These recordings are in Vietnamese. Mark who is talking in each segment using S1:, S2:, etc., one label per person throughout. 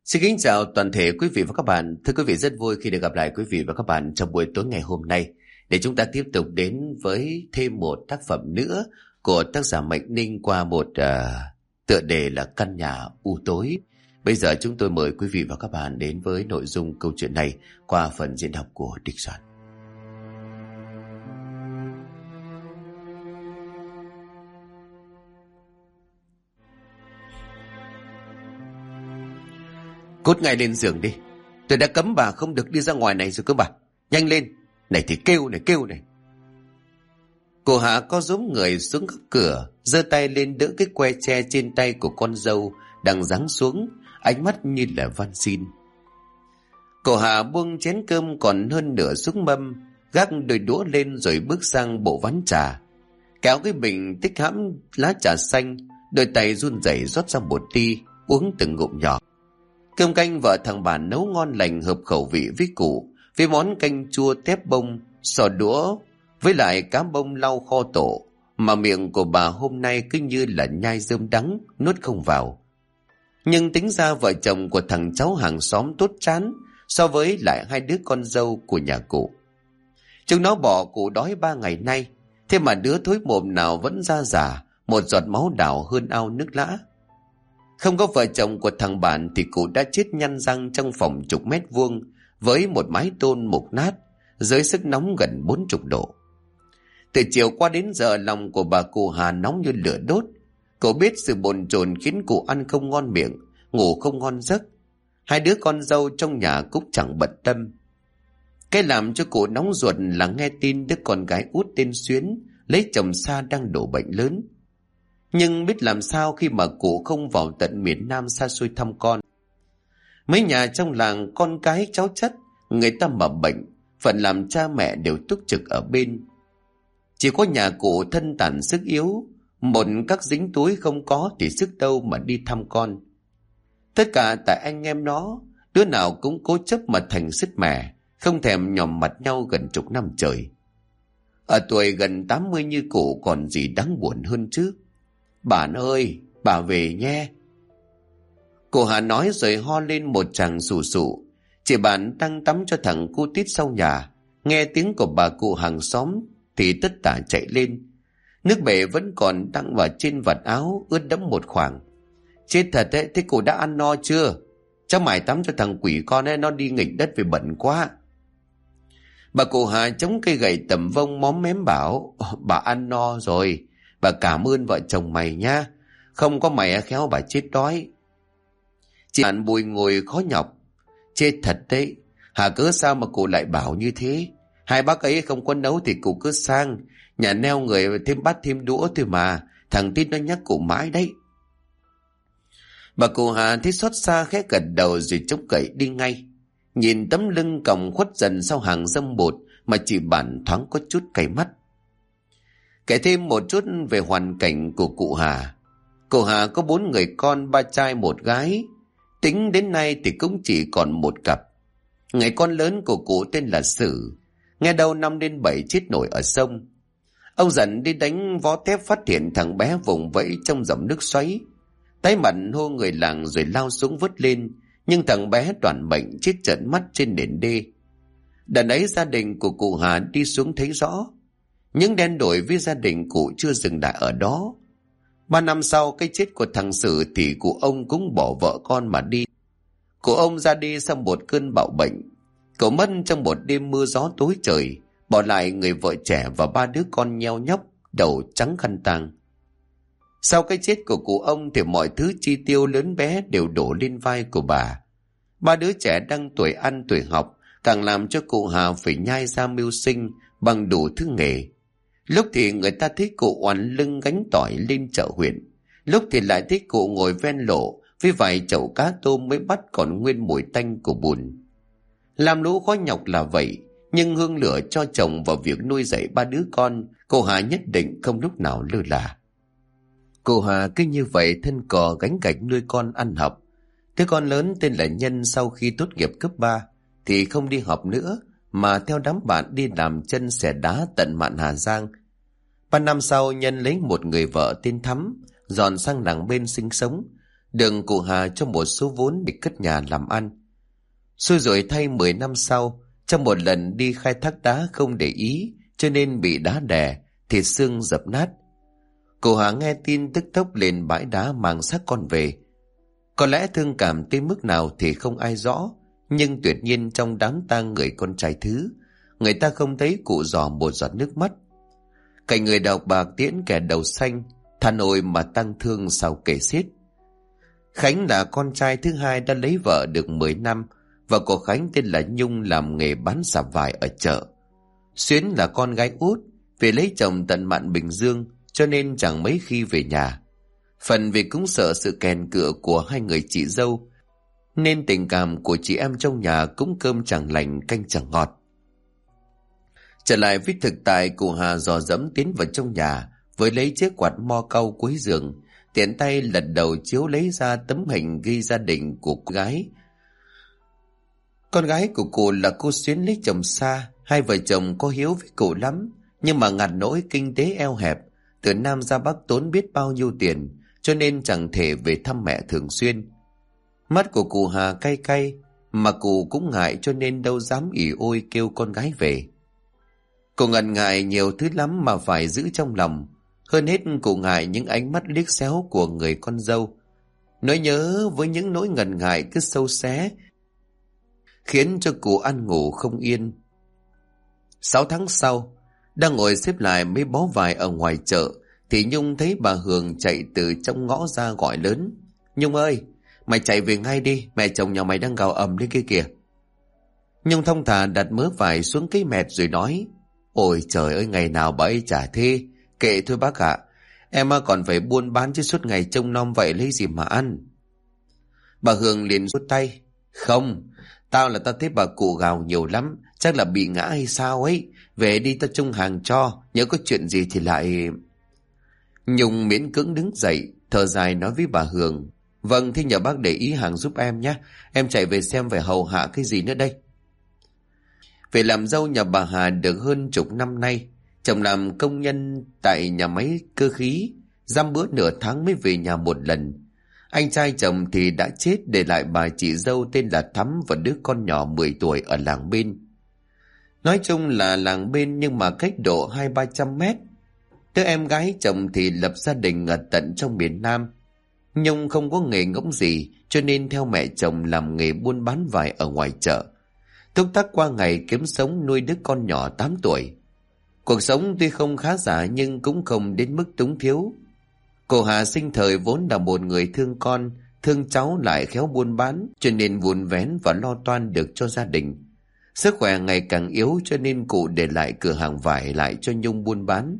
S1: Xin kính chào toàn thể quý vị và các bạn. Thưa quý vị, rất vui khi được gặp lại quý vị và các bạn trong buổi tối ngày hôm nay để chúng ta tiếp tục đến với thêm một tác phẩm nữa của tác giả Mạnh Ninh qua một tựa đề là Căn nhà u tối. Bây giờ chúng tôi mời quý vị và các bạn đến với nội dung câu chuyện này qua phần diễn đọc của Địch Soạn. Cút ngay lên giường đi. Tôi đã cấm bà không được đi ra ngoài này rồi cơ bà. Nhanh lên. Này thì kêu này. Cô Hạ có giống người xuống góc cửa, giơ tay lên đỡ cái que tre trên tay của con dâu đang giáng xuống, ánh mắt như là van xin. Cô Hạ buông chén cơm còn hơn nửa xuống mâm, gác đôi đũa lên rồi bước sang bộ ván trà, kéo cái bình tích hãm lá trà xanh, đôi tay run rẩy rót ra một ly, uống từng ngụm nhỏ. Cơm canh vợ thằng bà nấu ngon lành, hợp khẩu vị với cụ, với món canh chua tép bông, sò đũa với lại cá bông lau kho tổ, mà miệng của bà hôm nay cứ như là nhai rơm đắng, nuốt không vào. Nhưng tính ra vợ chồng của thằng cháu hàng xóm tốt chán so với lại hai đứa con dâu của nhà cụ. Chúng nó bỏ cụ đói 3 ngày nay, thế mà đứa thối mồm nào vẫn ra giả, một giọt máu đào hơn ao nước lã. Không có vợ chồng của thằng bạn thì cụ đã chết nhăn răng trong phòng chục mét vuông với một mái tôn mục nát, dưới sức nóng gần 40 độ. Từ chiều qua đến giờ, lòng của bà cụ Hà nóng như lửa đốt. Cậu biết sự bồn chồn khiến cụ ăn không ngon miệng, ngủ không ngon giấc. Hai đứa con dâu trong nhà cũng chẳng bận tâm. Cái làm cho cụ nóng ruột là nghe tin đứa con gái út tên Xuyến lấy chồng xa đang đổ bệnh lớn. Nhưng biết làm sao khi mà cụ không vào tận miền Nam xa xôi thăm con. Mấy nhà trong làng con cái cháu chắt, người ta mà bệnh, phận làm cha mẹ đều túc trực ở bên. Chỉ có nhà cụ thân tàn sức yếu, một các dính túi không có thì sức đâu mà đi thăm con. Tất cả tại anh em nó, đứa nào cũng cố chấp mà thành sứt mẻ, không thèm nhòm mặt nhau gần chục năm trời. Ở tuổi gần 80 như cụ còn gì đáng buồn hơn chứ. Bạn ơi, bà về nhé. Cô Hà nói rồi ho lên một tràng sù sụ. Chị bạn đang tắm cho thằng cu tít sau nhà, nghe tiếng của bà cụ hàng xóm thì tất tả chạy lên. Nước bể vẫn còn đang vào trên vạt áo, ướt đẫm một khoảng. Chết thật đấy, thế cụ đã ăn no chưa? Cháu mải tắm cho thằng quỷ con ấy, nó đi nghịch đất vì bẩn quá. Bà cụ Hà chống cây gậy tầm vông móm mém bảo, bà ăn no rồi, bà cảm ơn vợ chồng mày nha, không có mày khéo bà chết đói. Chị bạn bùi ngồi khó nhọc, chết thật đấy, Hà cớ sao mà cụ lại bảo như thế? Hai bác ấy không có nấu thì cụ cứ sang nhà neo người thêm bát thêm đũa thôi mà, thằng Tít nó nhắc cụ mãi đấy. Bà cụ Hà thấy xót xa khẽ gật đầu rồi chống cậy đi ngay. Nhìn tấm lưng còng khuất dần sau hàng dâm bột mà chị bạn thoáng có chút cay mắt. Kể thêm một chút về hoàn cảnh của cụ Hà. Cụ Hà có 4 người con, 3 trai 1 gái. Tính đến nay thì cũng chỉ còn 1 cặp. Người con lớn của cụ tên là Sử, nghe đâu 5 đến 7 chết nổi ở sông. Ông dần đi đánh vó thép phát hiện thằng bé vùng vẫy trong dòng nước xoáy. Tái mặt hô người làng rồi lao xuống vớt lên, nhưng thằng bé toàn bệnh chết trợn mắt trên nền đê. Đợt ấy gia đình của cụ Hà đi xuống thấy rõ. Những đen đổi với gia đình cụ chưa dừng lại ở đó. 3 năm sau cái chết của thằng Sử thì cụ ông cũng bỏ vợ con mà đi. Cụ ông ra đi sau một cơn bạo bệnh. Cậu mất trong một đêm mưa gió tối trời, bỏ lại người vợ trẻ và 3 đứa con nheo nhóc, đầu trắng khăn tang. Sau cái chết của cụ ông thì mọi thứ chi tiêu lớn bé đều đổ lên vai của bà. 3 đứa trẻ đang tuổi ăn tuổi học càng làm cho cụ Hà phải nhai ra mưu sinh bằng đủ thứ nghề. Lúc thì người ta thấy cụ oằn lưng gánh tỏi lên chợ huyện, lúc thì lại thấy cụ ngồi ven lộ với vài chậu cá tôm mới bắt còn nguyên mùi tanh của bùn. Làm lũ khó nhọc là vậy, nhưng hương lửa cho chồng vào việc nuôi dạy 3 đứa con, cô Hà nhất định không lúc nào lơ là. Cô Hà cứ như vậy thân cò gánh gạch nuôi con ăn học. Đứa con lớn tên là Nhân sau khi tốt nghiệp cấp 3 thì không đi học nữa, mà theo đám bạn đi làm chân xẻ đá tận mạn Hà Giang. 3 năm sau, Nhân lấy một người vợ tên Thắm, dọn sang làng bên sinh sống, Đường cụ Hà cho một số vốn để cất nhà làm ăn. Xui rồi thay 10 năm sau, trong một lần đi khai thác đá không để ý, cho nên bị đá đè, thịt xương dập nát. Cụ Hà nghe tin tức tốc lên bãi đá mang xác con về. Có lẽ thương cảm tới mức nào thì không ai rõ, nhưng tuyệt nhiên trong đám tang người con trai thứ, người ta không thấy cụ giò một giọt nước mắt. Cảnh người đọc bạc tiễn kẻ đầu xanh, than ôi mà tang thương sao kể xiết. Khánh là con trai thứ hai đã lấy vợ được 10 năm, và của Khánh tên là Nhung làm nghề bán xà vải ở chợ. Xuyến là con gái út, vì lấy chồng tận mạn Bình Dương cho nên chẳng mấy khi về nhà. Phần vì cũng sợ sự kèn cựa của hai người chị dâu, nên tình cảm của chị em trong nhà cũng cơm chẳng lành canh chẳng ngọt. Trở lại với thực tại, cụ Hà dò dẫm tiến vào trong nhà với lấy chiếc quạt mo cau cuối giường, tiện tay lật đầu chiếu lấy ra tấm hình ghi gia đình của cô gái. Con gái của cụ là cô Xuyến lấy chồng xa, hai vợ chồng có hiếu với cụ lắm, nhưng mà ngặt nỗi kinh tế eo hẹp, từ Nam ra Bắc tốn biết bao nhiêu tiền, cho nên chẳng thể về thăm mẹ thường xuyên. Mắt của cụ Hà cay cay, mà cụ cũng ngại cho nên đâu dám ỉ ôi kêu con gái về. Cụ ngần ngại nhiều thứ lắm mà phải giữ trong lòng. Hơn hết cụ ngại những ánh mắt liếc xéo của người con dâu. Nỗi nhớ với những nỗi ngần ngại cứ sâu xé, khiến cho cụ ăn ngủ không yên. 6 tháng sau, đang ngồi xếp lại mấy bó vải ở ngoài chợ, thì Nhung thấy bà Hường chạy từ trong ngõ ra gọi lớn. Nhung ơi, mày chạy về ngay đi, mẹ chồng nhà mày đang gào ầm lên kia kìa. Nhung thong thả đặt mớ vải xuống cái mẹt rồi nói: Ôi trời ơi, ngày nào bà ấy chả thế. Kệ thôi bác ạ, em còn phải buôn bán chứ suốt ngày trông nom vậy lấy gì mà ăn. Bà Hường liền rút tay: Không, tao thấy bà cụ gào nhiều lắm, chắc là bị ngã hay sao ấy. Về đi, tao trông hàng cho, nhớ có chuyện gì thì lại... Nhung miễn cưỡng đứng dậy, thở dài nói với bà Hường: Vâng, thế nhờ bác để ý hàng giúp em nhé, em chạy về xem phải hầu hạ cái gì nữa đây. Về làm dâu nhà bà Hà được hơn chục năm nay, chồng làm công nhân tại nhà máy cơ khí, dăm bữa nửa tháng mới về nhà một lần. Anh trai chồng thì đã chết, để lại bà chị dâu tên là Thắm và đứa con nhỏ 10 tuổi ở làng bên. Nói chung là làng bên nhưng mà cách độ 200-300 mét. Đứa em gái chồng thì lập gia đình ở tận trong miền Nam. Nhung không có nghề ngỗng gì, cho nên theo mẹ chồng làm nghề buôn bán vải ở ngoài chợ, túc tắc qua ngày kiếm sống nuôi đứa con nhỏ 8 tuổi. Cuộc sống tuy không khá giả nhưng cũng không đến mức túng thiếu. Cô Hà sinh thời vốn là một người thương con, thương cháu, lại khéo buôn bán, cho nên vun vén và lo toan được cho gia đình. Sức khỏe ngày càng yếu, cho nên cụ để lại cửa hàng vải lại cho Nhung buôn bán.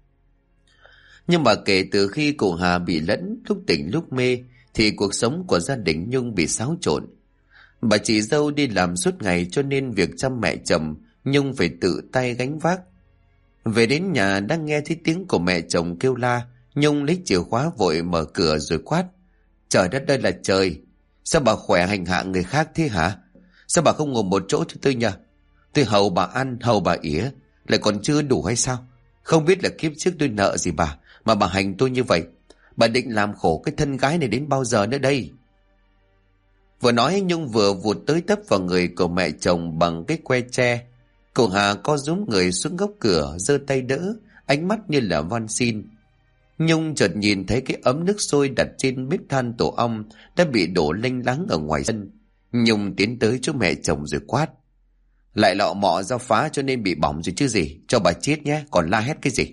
S1: Nhưng mà kể từ khi cụ Hà bị lẫn, lúc tỉnh lúc mê, thì cuộc sống của gia đình Nhung bị xáo trộn. Bà chị dâu đi làm suốt ngày, cho nên việc chăm mẹ chồng Nhung phải tự tay gánh vác. Về đến nhà đang nghe thấy tiếng của mẹ chồng kêu la, Nhung lấy chìa khóa vội mở cửa rồi quát: Trời đất ơi là trời, sao bà khỏe hành hạ người khác thế hả? Sao bà không ngồi một chỗ cho tôi nhờ? Tôi hầu bà ăn, hầu bà ỉa, lại còn chưa đủ hay sao? Không biết là kiếp trước tôi nợ gì bà mà bà hành tôi như vậy. Bà định làm khổ cái thân gái này đến bao giờ nữa đây? Vừa nói Nhung vừa vụt tới tấp vào người của mẹ chồng bằng cái que tre. Cậu Hà co rúm người xuống góc cửa, giơ tay đỡ, ánh mắt như là van xin. Nhung chợt nhìn thấy cái ấm nước sôi đặt trên bếp than tổ ong đã bị đổ lênh láng ở ngoài sân. Nhung tiến tới chỗ mẹ chồng rồi quát: Lại lọ mọ ra phá cho nên bị bỏng rồi chứ gì, cho bà chết nhé, còn la hét cái gì?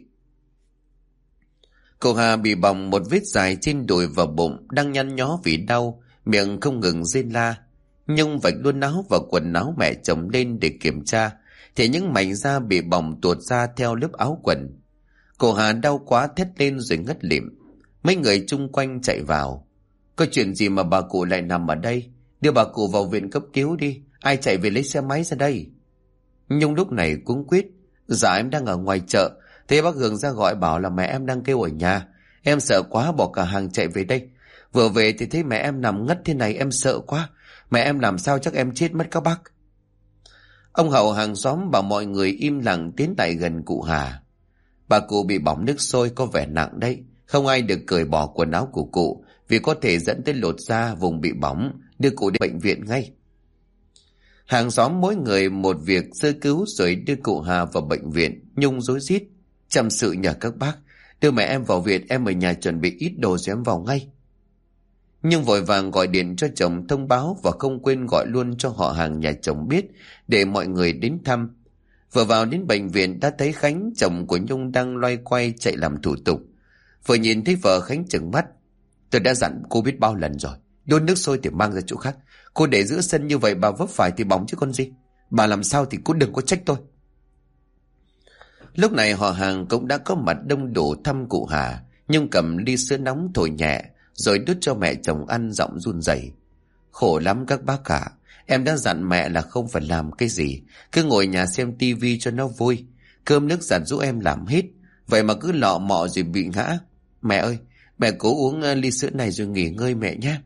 S1: Cậu Hà bị bỏng một vết dài trên đùi và bụng, đang nhăn nhó vì đau, miệng không ngừng rên la. Nhung vạch luôn áo và quần áo mẹ chồng lên để kiểm tra, thì những mảnh da bị bỏng tuột ra theo lớp áo quần. Cô Hà đau quá thét lên rồi ngất lịm. Mấy người chung quanh chạy vào: Có chuyện gì mà bà cụ lại nằm ở đây? Đưa bà cụ vào viện cấp cứu đi, ai chạy về lấy xe máy ra đây? Nhung lúc này cuống quýt: Dạ em đang ở ngoài chợ, thế bác Hường ra gọi bảo là mẹ em đang kêu ở nhà. Em sợ quá bỏ cả hàng chạy về đây. Vừa về thì thấy mẹ em nằm ngất thế này, em sợ quá. Mẹ em làm sao chắc em chết mất các bác. Ông Hậu hàng xóm bảo mọi người im lặng tiến lại gần cụ Hà. Bà cụ bị bỏng nước sôi có vẻ nặng đấy, không ai được cởi bỏ quần áo của cụ, vì có thể dẫn tới lột da, vùng bị bỏng, đưa cụ đến bệnh viện ngay. Hàng xóm mỗi người một việc sơ cứu rồi đưa cụ Hà vào bệnh viện. Nhung rối rít: "Chăm sự nhờ các bác, đưa mẹ em vào viện, em ở nhà chuẩn bị ít đồ rồi em vào ngay." Nhung vội vàng gọi điện cho chồng thông báo và không quên gọi luôn cho họ hàng nhà chồng biết để mọi người đến thăm. Vừa vào đến bệnh viện đã thấy Khánh, chồng của Nhung, đang loay quay chạy làm thủ tục. Vừa nhìn thấy vợ, Khánh trừng mắt: "Tôi đã dặn cô biết bao lần rồi, đun nước sôi thì mang ra chỗ khác. Cô để giữa sân như vậy bà vấp phải thì bỏng chứ con gì. Bà làm sao thì cũng đừng có trách tôi." Lúc này họ hàng cũng đã có mặt đông đủ thăm cụ Hà. Nhung cầm ly sữa nóng thổi nhẹ rồi đút cho mẹ chồng ăn, giọng run rẩy: "Khổ lắm các bác cả. Em đã dặn mẹ là không phải làm cái gì, cứ ngồi nhà xem tivi cho nó vui. Cơm nước giặt giũ em làm hết, vậy mà cứ lọ mọ rồi bị ngã. Mẹ ơi, mẹ cố uống ly sữa này rồi nghỉ ngơi mẹ nhé."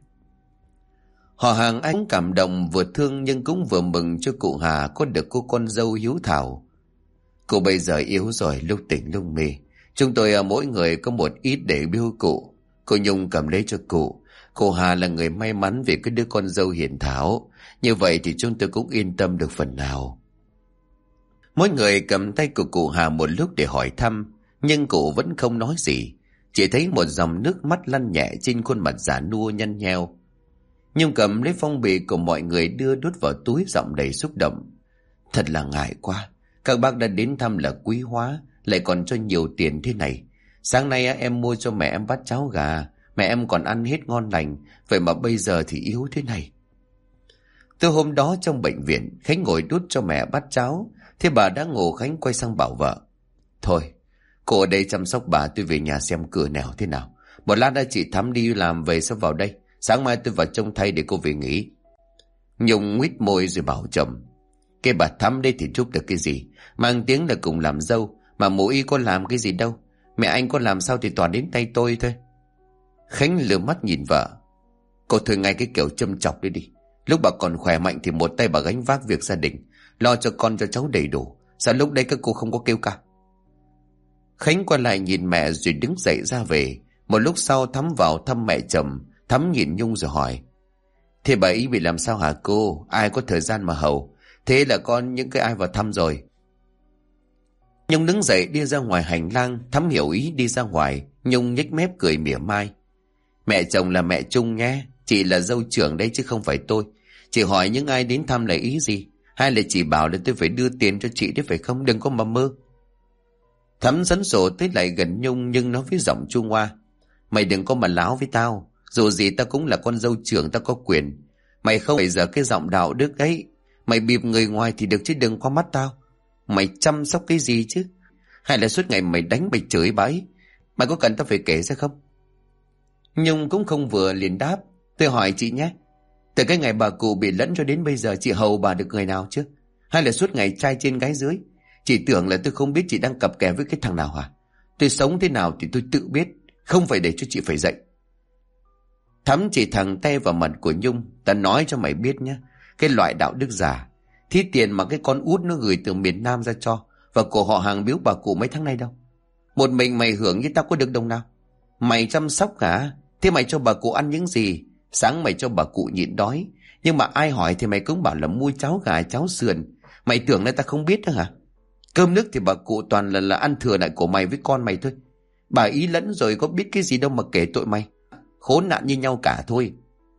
S1: Họ hàng anh cảm động, vừa thương nhưng cũng vừa mừng cho cụ Hà có được cô con dâu hiếu thảo. "Cụ bây giờ yếu rồi, lúc tỉnh lúc mê. Chúng tôi mỗi người có một ít để biếu cụ. Cô Nhung cầm lấy cho cụ. Cô Hà là người may mắn vì cái đứa con dâu hiền thảo. Như vậy thì chúng tôi cũng yên tâm được phần nào." Mỗi người cầm tay của cụ Hà một lúc để hỏi thăm, nhưng cụ vẫn không nói gì. Chỉ thấy một dòng nước mắt lăn nhẹ trên khuôn mặt già nua nhăn nheo. Nhung cầm lấy phong bì của mọi người đưa đút vào túi, giọng đầy xúc động: "Thật là ngại quá. Các bác đã đến thăm là quý hóa, lại còn cho nhiều tiền thế này. Sáng nay em mua cho mẹ em bát cháo gà, mẹ em còn ăn hết ngon lành, vậy mà bây giờ thì yếu thế này." Từ hôm đó trong bệnh viện, Khánh ngồi đút cho mẹ bát cháo. Thế bà đã ngủ, Khánh quay sang bảo vợ: "Thôi, cô ở đây chăm sóc bà, tôi về nhà xem cửa nẻo thế nào. Một lát đã chị Thắm đi làm về sẽ vào đây. Sáng mai tôi vào trông thay để cô về nghỉ." Nhung nguyết môi rồi bảo chồng: "Cái bà Thắm đây thì giúp được cái gì? Mang tiếng là cùng làm dâu, mà mụ y có làm cái gì đâu. Mẹ anh có làm sao thì toàn đến tay tôi thôi." Khánh lừa mắt nhìn vợ: "Cô thôi ngay cái kiểu châm chọc đi đi. Lúc bà còn khỏe mạnh thì một tay bà gánh vác việc gia đình, lo cho con cho cháu đầy đủ. Sao lúc đây các cô không có kêu ca?" Khánh quay lại nhìn mẹ rồi đứng dậy ra về. Một lúc sau Thắm vào thăm mẹ chồng. Thắm nhìn Nhung rồi hỏi: "Thế bà ý bị làm sao hả cô? Ai có thời gian mà hầu? Thế là con những cái ai vào thăm rồi?" Nhung đứng dậy đi ra ngoài hành lang. Thắm hiểu ý đi ra ngoài. Nhung nhếch mép cười mỉa mai: "Mẹ chồng là mẹ Trung nhé. Chị là dâu trưởng đấy chứ không phải tôi. Chị hỏi những ai đến thăm là ý gì? Hay là chị bảo là tôi phải đưa tiền cho chị đấy phải không? Đừng có mà mơ." Thắm sấn sổ tới lại gần Nhung nhưng nói với giọng chua ngoa: "Mày đừng có mà láo với tao. Dù gì tao cũng là con dâu trưởng, tao có quyền. Mày không phải giờ cái giọng đạo đức ấy. Mày bịp người ngoài thì được chứ đừng qua mắt tao. Mày chăm sóc cái gì chứ? Hay là suốt ngày mày đánh mày chửi bà ấy? Mày có cần tao phải kể ra không?" Nhung cũng không vừa liền đáp: "Tôi hỏi chị nhé. Từ cái ngày bà cụ bị lẫn cho đến bây giờ chị hầu bà được người nào chứ? Hay là suốt ngày trai trên gái dưới? Chị tưởng là tôi không biết chị đang cặp kè với cái thằng nào hả? Tôi sống thế nào thì tôi tự biết, không phải để cho chị phải dạy." Thắm chỉ thẳng tay vào mặt của Nhung: "Ta nói cho mày biết nhé, cái loại đạo đức giả, thí tiền mà cái con út nó gửi từ miền Nam ra cho, và của họ hàng biếu bà cụ mấy tháng nay đâu. Một mình mày hưởng như tao có được đồng nào. Mày chăm sóc cả, thế mày cho bà cụ ăn những gì? Sáng mày cho bà cụ nhịn đói, nhưng mà ai hỏi thì mày cũng bảo là mua cháo gà cháo sườn. Mày tưởng là ta không biết đó hả? Cơm nước thì bà cụ toàn là ăn thừa lại của mày với con mày thôi. Bà ý lẫn rồi có biết cái gì đâu mà kể tội mày. Khốn nạn như nhau cả thôi."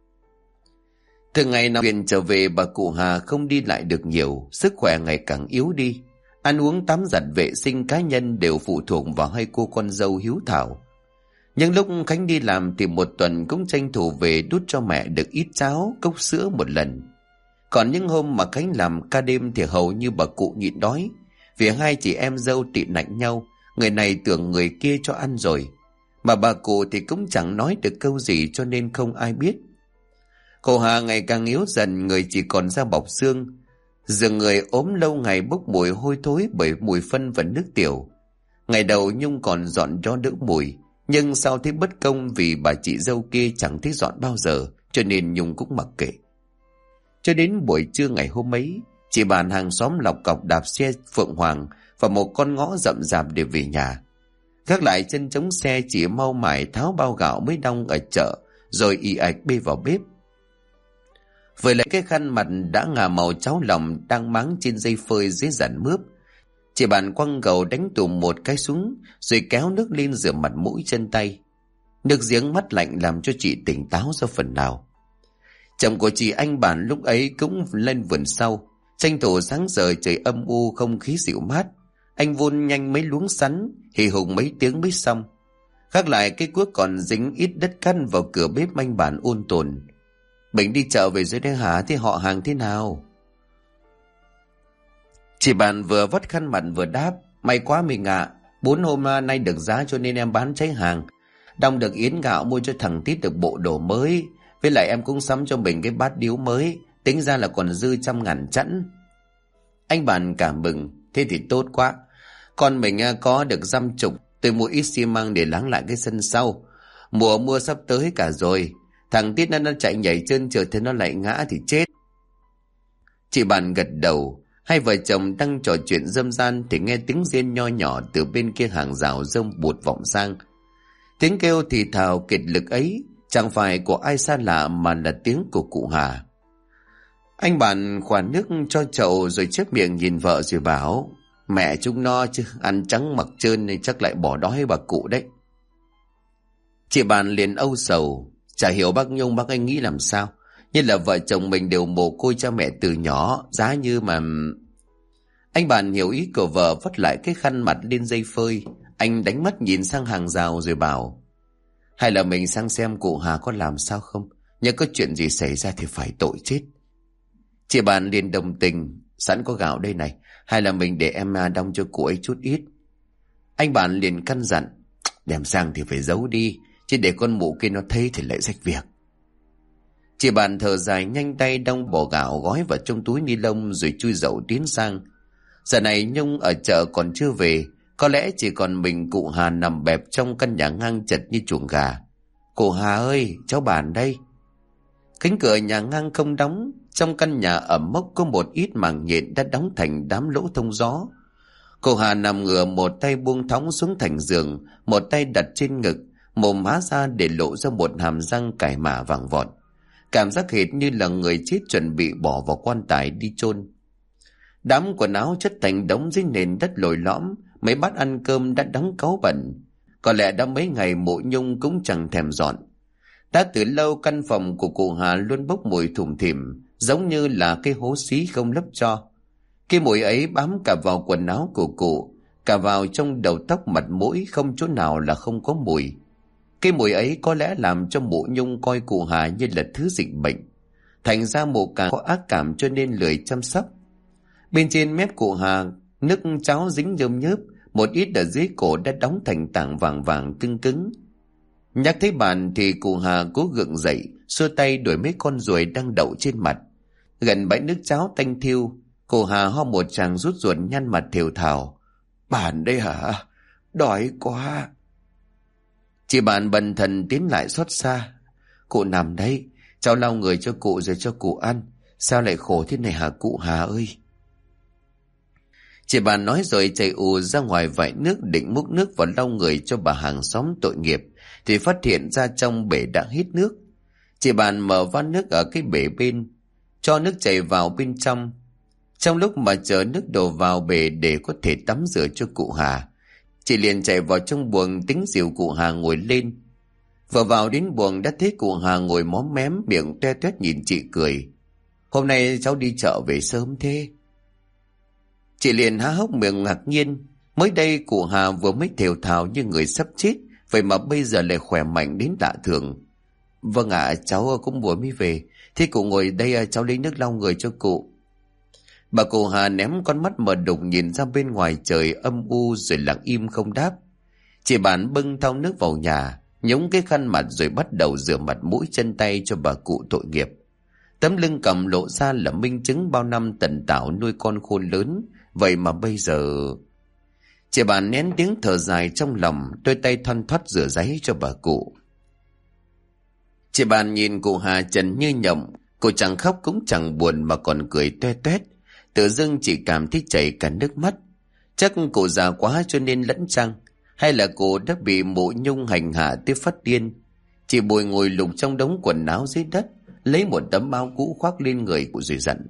S1: Từ ngày nào viện trở về, bà cụ Hà không đi lại được nhiều, sức khỏe ngày càng yếu đi. Ăn uống tắm giặt vệ sinh cá nhân đều phụ thuộc vào hai cô con dâu hiếu thảo. Nhưng lúc Khánh đi làm thì một tuần cũng tranh thủ về đút cho mẹ được ít cháo, cốc sữa một lần. Còn những hôm mà Khánh làm ca đêm thì hầu như bà cụ nhịn đói, vì hai chị em dâu tị nạnh nhau, người này tưởng người kia cho ăn rồi. Mà bà cụ thì cũng chẳng nói được câu gì cho nên không ai biết. Cô Hà ngày càng yếu dần, người chỉ còn da bọc xương. Dường người ốm lâu ngày bốc mùi hôi thối bởi mùi phân và nước tiểu. Ngày đầu Nhung còn dọn cho đỡ mùi, nhưng sau thấy bất công vì bà chị dâu kia chẳng thấy dọn bao giờ, cho nên Nhung cũng mặc kệ. Cho đến buổi trưa ngày hôm ấy, chị bàn hàng xóm lọc cọc đạp xe Phượng Hoàng vào một con ngõ rậm rạp để về nhà. Gác lại chân trống xe, chỉ mau mải tháo bao gạo mới đong ở chợ rồi ì ạch bê vào bếp. Vừa lấy cái khăn mặt đã ngả màu cháo lòng đang máng trên dây phơi dưới giàn mướp. Chị Bàn quăng gầu đánh tùm một cái xuống, rồi kéo nước lên rửa mặt mũi chân tay. Nước giếng mát lạnh làm cho chị tỉnh táo ra phần nào. Chồng của chị anh Bàn lúc ấy cũng lên vườn sau, tranh thủ sáng giờ trời âm u không khí dịu mát. Anh vun nhanh mấy luống sắn, hì hùng mấy tiếng mới xong. Khác lại cái cuốc còn dính ít đất cát vào cửa bếp, anh Bàn ôn tồn: "Mình đi chợ về dưới đây hả? Thế họ hàng thế nào?" Chị Bàn vừa vắt khăn mặt vừa đáp: "May quá mình ạ, 4 hôm nay được giá cho nên em bán cháy hàng. Đong được yến gạo mua cho thằng Tít được bộ đồ mới. Với lại em cũng sắm cho mình cái bát điếu mới, tính ra là còn dư 100.000 chẵn." Anh Bàn cảm mừng: "Thế thì tốt quá. Con mình có được 50, tôi mua ít xi măng để láng lại cái sân sau. Mùa mưa sắp tới cả rồi. Thằng Tít nó chạy nhảy trơn trượt thế nó lại ngã thì chết." Chị Bàn gật đầu. Hai vợ chồng đang trò chuyện râm ran thì nghe tiếng rên nho nhỏ từ bên kia hàng rào rông bụt vọng sang. Tiếng kêu thì thào kiệt lực ấy chẳng phải của ai xa lạ mà là tiếng của cụ Hà. Anh Bàn khoản nước cho chậu rồi chép miệng nhìn vợ rồi bảo: "Mẹ chúng nó chứ, ăn trắng mặc trơn nên chắc lại bỏ đói bà cụ đấy." Chị Bàn liền âu sầu: "Chả hiểu bác Nhung bác anh nghĩ làm sao, như là vợ chồng mình đều mồ côi cha mẹ từ nhỏ, giá như mà..." Anh Bàn hiểu ý của vợ, vắt lại cái khăn mặt lên dây phơi. Anh đánh mắt nhìn sang hàng rào rồi bảo: "Hay là mình sang xem cụ Hà có làm sao không, nhớ có chuyện gì xảy ra thì phải tội chết." Chị Bàn liền đồng tình: "Sẵn có gạo đây này, hay là mình để em đong cho cụ ấy chút ít." Anh Bàn liền căn dặn: "Đem sang thì phải giấu đi, chứ để con mụ kia nó thấy thì lại rách việc." Chị Bàn thở dài nhanh tay đong bò gạo gói vào trong túi ni lông rồi chui dậu tiến sang. Giờ này Nhung ở chợ còn chưa về, có lẽ chỉ còn mình cụ Hà nằm bẹp trong căn nhà ngang chật như chuồng gà. "Cụ Hà ơi, cháu Bàn đây." Cánh cửa nhà ngang không đóng. Trong căn nhà ẩm mốc có một ít màng nhện đã đóng thành đám lỗ thông gió. Cụ Hà nằm ngửa, một tay buông thõng xuống thành giường, một tay đặt trên ngực, mồm há ra để lộ ra một hàm răng cải mả vàng vọt. Cảm giác hệt như là người chết chuẩn bị bỏ vào quan tài đi chôn. Đám quần áo chất thành đống dưới nền đất lồi lõm, mấy bát ăn cơm đã đóng cáu bẩn. Có lẽ đã mấy ngày Mộ Nhung cũng chẳng thèm dọn. Đã từ lâu căn phòng của cụ Hà luôn bốc mùi thủm thỉm, giống như là cái hố xí không lấp cho. Cái mùi ấy bám cả vào quần áo của cụ, cả vào trong đầu tóc mặt mũi, không chỗ nào là không có mùi. Cái mùi ấy có lẽ làm cho Mộ Nhung coi cụ Hà như là thứ dịch bệnh. Thành ra Mộ càng có ác cảm cho nên lười chăm sóc. Bên trên mép cụ Hà, nước cháo dính nhơm nhớp, một ít ở dưới cổ đã đóng thành tảng vàng vàng cứng cứng. Nhắc thấy Bàn thì cụ Hà cố gượng dậy, xua tay đuổi mấy con ruồi đang đậu trên mặt. Gần bãi nước cháo tanh thiêu, cụ Hà ho một tràng rút ruột nhăn mặt thều thào: "Bàn đây hả? Đói quá." Chị Bàn bần thần tiến lại xót xa: "Cụ nằm đấy, cháu lau người cho cụ rồi cho cụ ăn. Sao lại khổ thế này hả cụ Hà ơi?" Chị Bàn nói rồi chạy ù ra ngoài vại nước định múc nước vào lau người cho bà hàng xóm tội nghiệp, thì phát hiện ra trong bể đã hết nước. Chị Bàn mở van nước ở cái bể bên, cho nước chảy vào bên trong. Trong lúc mà chờ nước đổ vào bể để có thể tắm rửa cho cụ Hà, chị liền chạy vào trong buồng tính dìu cụ Hà ngồi lên. Vừa vào đến buồng đã thấy cụ Hà ngồi móm mém, miệng toe toét nhìn chị cười: "Hôm nay cháu đi chợ về sớm thế?" Chị liền há hốc miệng ngạc nhiên. Mới đây cụ Hà vừa mới thều thào như người sắp chết, vậy mà bây giờ lại khỏe mạnh đến lạ thường. "Vâng ạ, cháu cũng vừa mới về. Thế cụ ngồi đây, cháu lấy nước lau người cho cụ." Bà cụ Hà ném con mắt mờ đục nhìn ra bên ngoài trời âm u rồi lặng im không đáp. Chị Bàn bưng thau nước vào nhà, nhúng cái khăn mặt rồi bắt đầu rửa mặt mũi chân tay cho bà cụ tội nghiệp. Tấm lưng cầm lộ ra là minh chứng bao năm tần tảo nuôi con khôn lớn, vậy mà bây giờ... Chị Bàn nén tiếng thở dài trong lòng, đôi tay thoăn thoắt rửa ráy cho bà cụ. Chị Bàn nhìn cụ Hà trần như nhộng, cô chẳng khóc cũng chẳng buồn mà còn cười toe toét. Tự dưng chị cảm thấy chảy cả nước mắt. Chắc cụ già quá cho nên lẫn chăng, hay là cụ đã bị Mộ Nhung hành hạ tới phát điên. Chị Bùi ngồi lục trong đống quần áo dưới đất, lấy một tấm áo cũ khoác lên người của rồi dặn: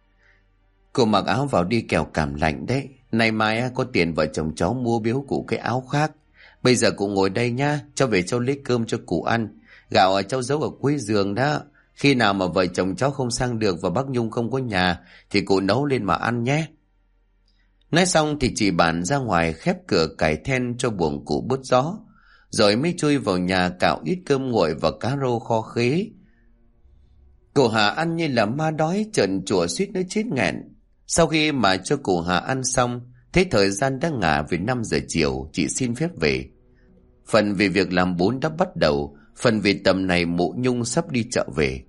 S1: Cô mặc áo vào đi kẻo cảm lạnh đấy. Nay mai có tiền vợ chồng cháu mua biếu cụ cái áo khác. Bây giờ cụ ngồi đây nhá, cháu về cháu lấy cơm cho cụ ăn. Gạo cháu giấu ở cuối giường đó. Khi nào mà vợ chồng cháu không sang được và bác Nhung không có nhà thì cụ nấu lên mà ăn nhé. Nói xong thì chị Bản ra ngoài khép cửa cài then cho buồng cụ bớt gió, rồi mới chui vào nhà cạo ít cơm nguội và cá rô kho khế. Cụ Hà ăn như là ma đói, trợn trụa suýt nữa chết nghẹn. Sau khi mà cho cụ Hà ăn xong, thấy thời gian đã ngả về 5 giờ chiều, chị xin phép về. Phần vì việc làm bún đã bắt đầu, phần vì tầm này mụ Nhung sắp đi chợ về.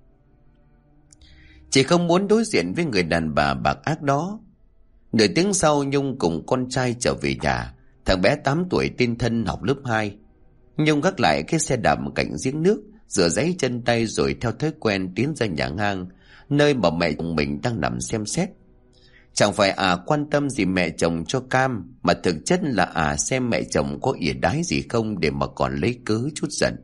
S1: Chị không muốn đối diện với người đàn bà bạc ác đó. Nửa tiếng sau, Nhung cùng con trai trở về nhà. Thằng bé 8 tuổi tên Thân học lớp 2. Nhung gác lại cái xe đạp cạnh giếng nước, rửa ráy chân tay rồi theo thói quen tiến ra nhà ngang, nơi mà mẹ chồng mình đang nằm xem xét. Chẳng phải quan tâm gì mẹ chồng cho cam, mà thực chất là xem mẹ chồng có ỉa đái gì không để mà còn lấy cớ chút giận.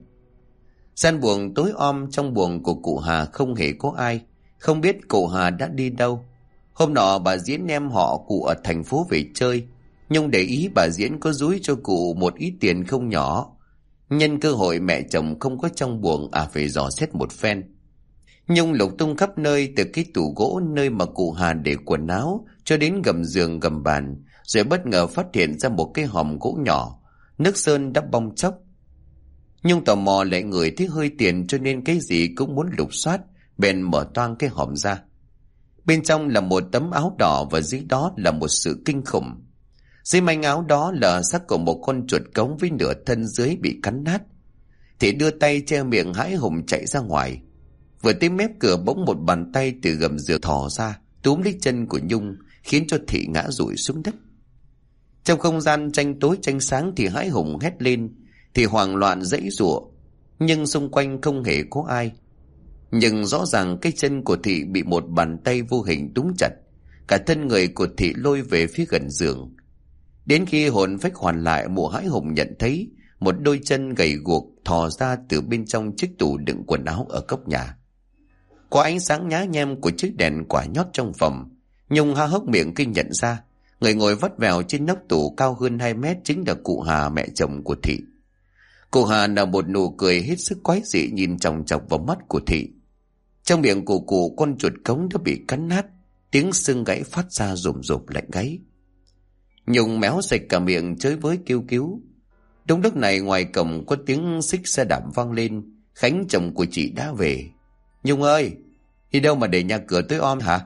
S1: Gian buồng tối om, trong buồng của cụ Hà không hề có ai, không biết cụ Hà đã đi đâu. Hôm nọ bà Diễn em họ cụ ở thành phố về chơi, Nhung để ý bà Diễn có dúi cho cụ một ít tiền không nhỏ. Nhân cơ hội mẹ chồng không có trong buồng, phải dò xét một phen. Nhung lục tung khắp nơi, từ cái tủ gỗ nơi mà cụ Hà để quần áo cho đến gầm giường gầm bàn, rồi bất ngờ phát hiện ra một cái hòm gỗ nhỏ, nước sơn đã bong chóc. Nhung tò mò lại ngửi thấy hơi tiền, cho nên cái gì cũng muốn lục soát, bèn mở toang cái hòm ra. Bên trong là một tấm áo đỏ và dưới đó là một sự kinh khủng. Dưới manh áo đó là xác của một con chuột cống với nửa thân dưới bị cắn nát. Thị đưa tay che miệng hãi hùng chạy ra ngoài. Vừa tới mép cửa, bỗng một bàn tay từ gầm giường thò ra túm lấy chân của Nhung, khiến cho Thị ngã rụi xuống đất. Trong không gian tranh tối tranh sáng thì hãi hùng hét lên, thì hoảng loạn giãy giụa, nhưng xung quanh không hề có ai. Nhưng rõ ràng cái chân của Thị bị một bàn tay vô hình túm chặt, cả thân người của Thị lôi về phía gần giường. Đến khi hồn phách hoàn lại, mụ hãi hùng nhận thấy một đôi chân gầy guộc thò ra từ bên trong chiếc tủ đựng quần áo ở góc nhà. Có ánh sáng nhá nhem của chiếc đèn quả nhót trong phòng, Nhung há hốc miệng khi nhận ra người ngồi vắt vẻo trên nóc tủ cao hơn 2 mét chính là cụ Hà, mẹ chồng của Thị. Cụ Hà nở một nụ cười hết sức quái dị, nhìn chòng chọc vào mắt của Thị. Trong miệng của cụ, con chuột cống đã bị cắn nát, tiếng xương gãy phát ra rùm rụp lạnh gáy. Nhung méo sạch cả miệng chới với kêu cứu. Đúng lúc này ngoài cổng có tiếng xích xe đạp vang lên. Khánh chồng của chị đã về. Nhung ơi, đi đâu mà để nhà cửa tối om hả?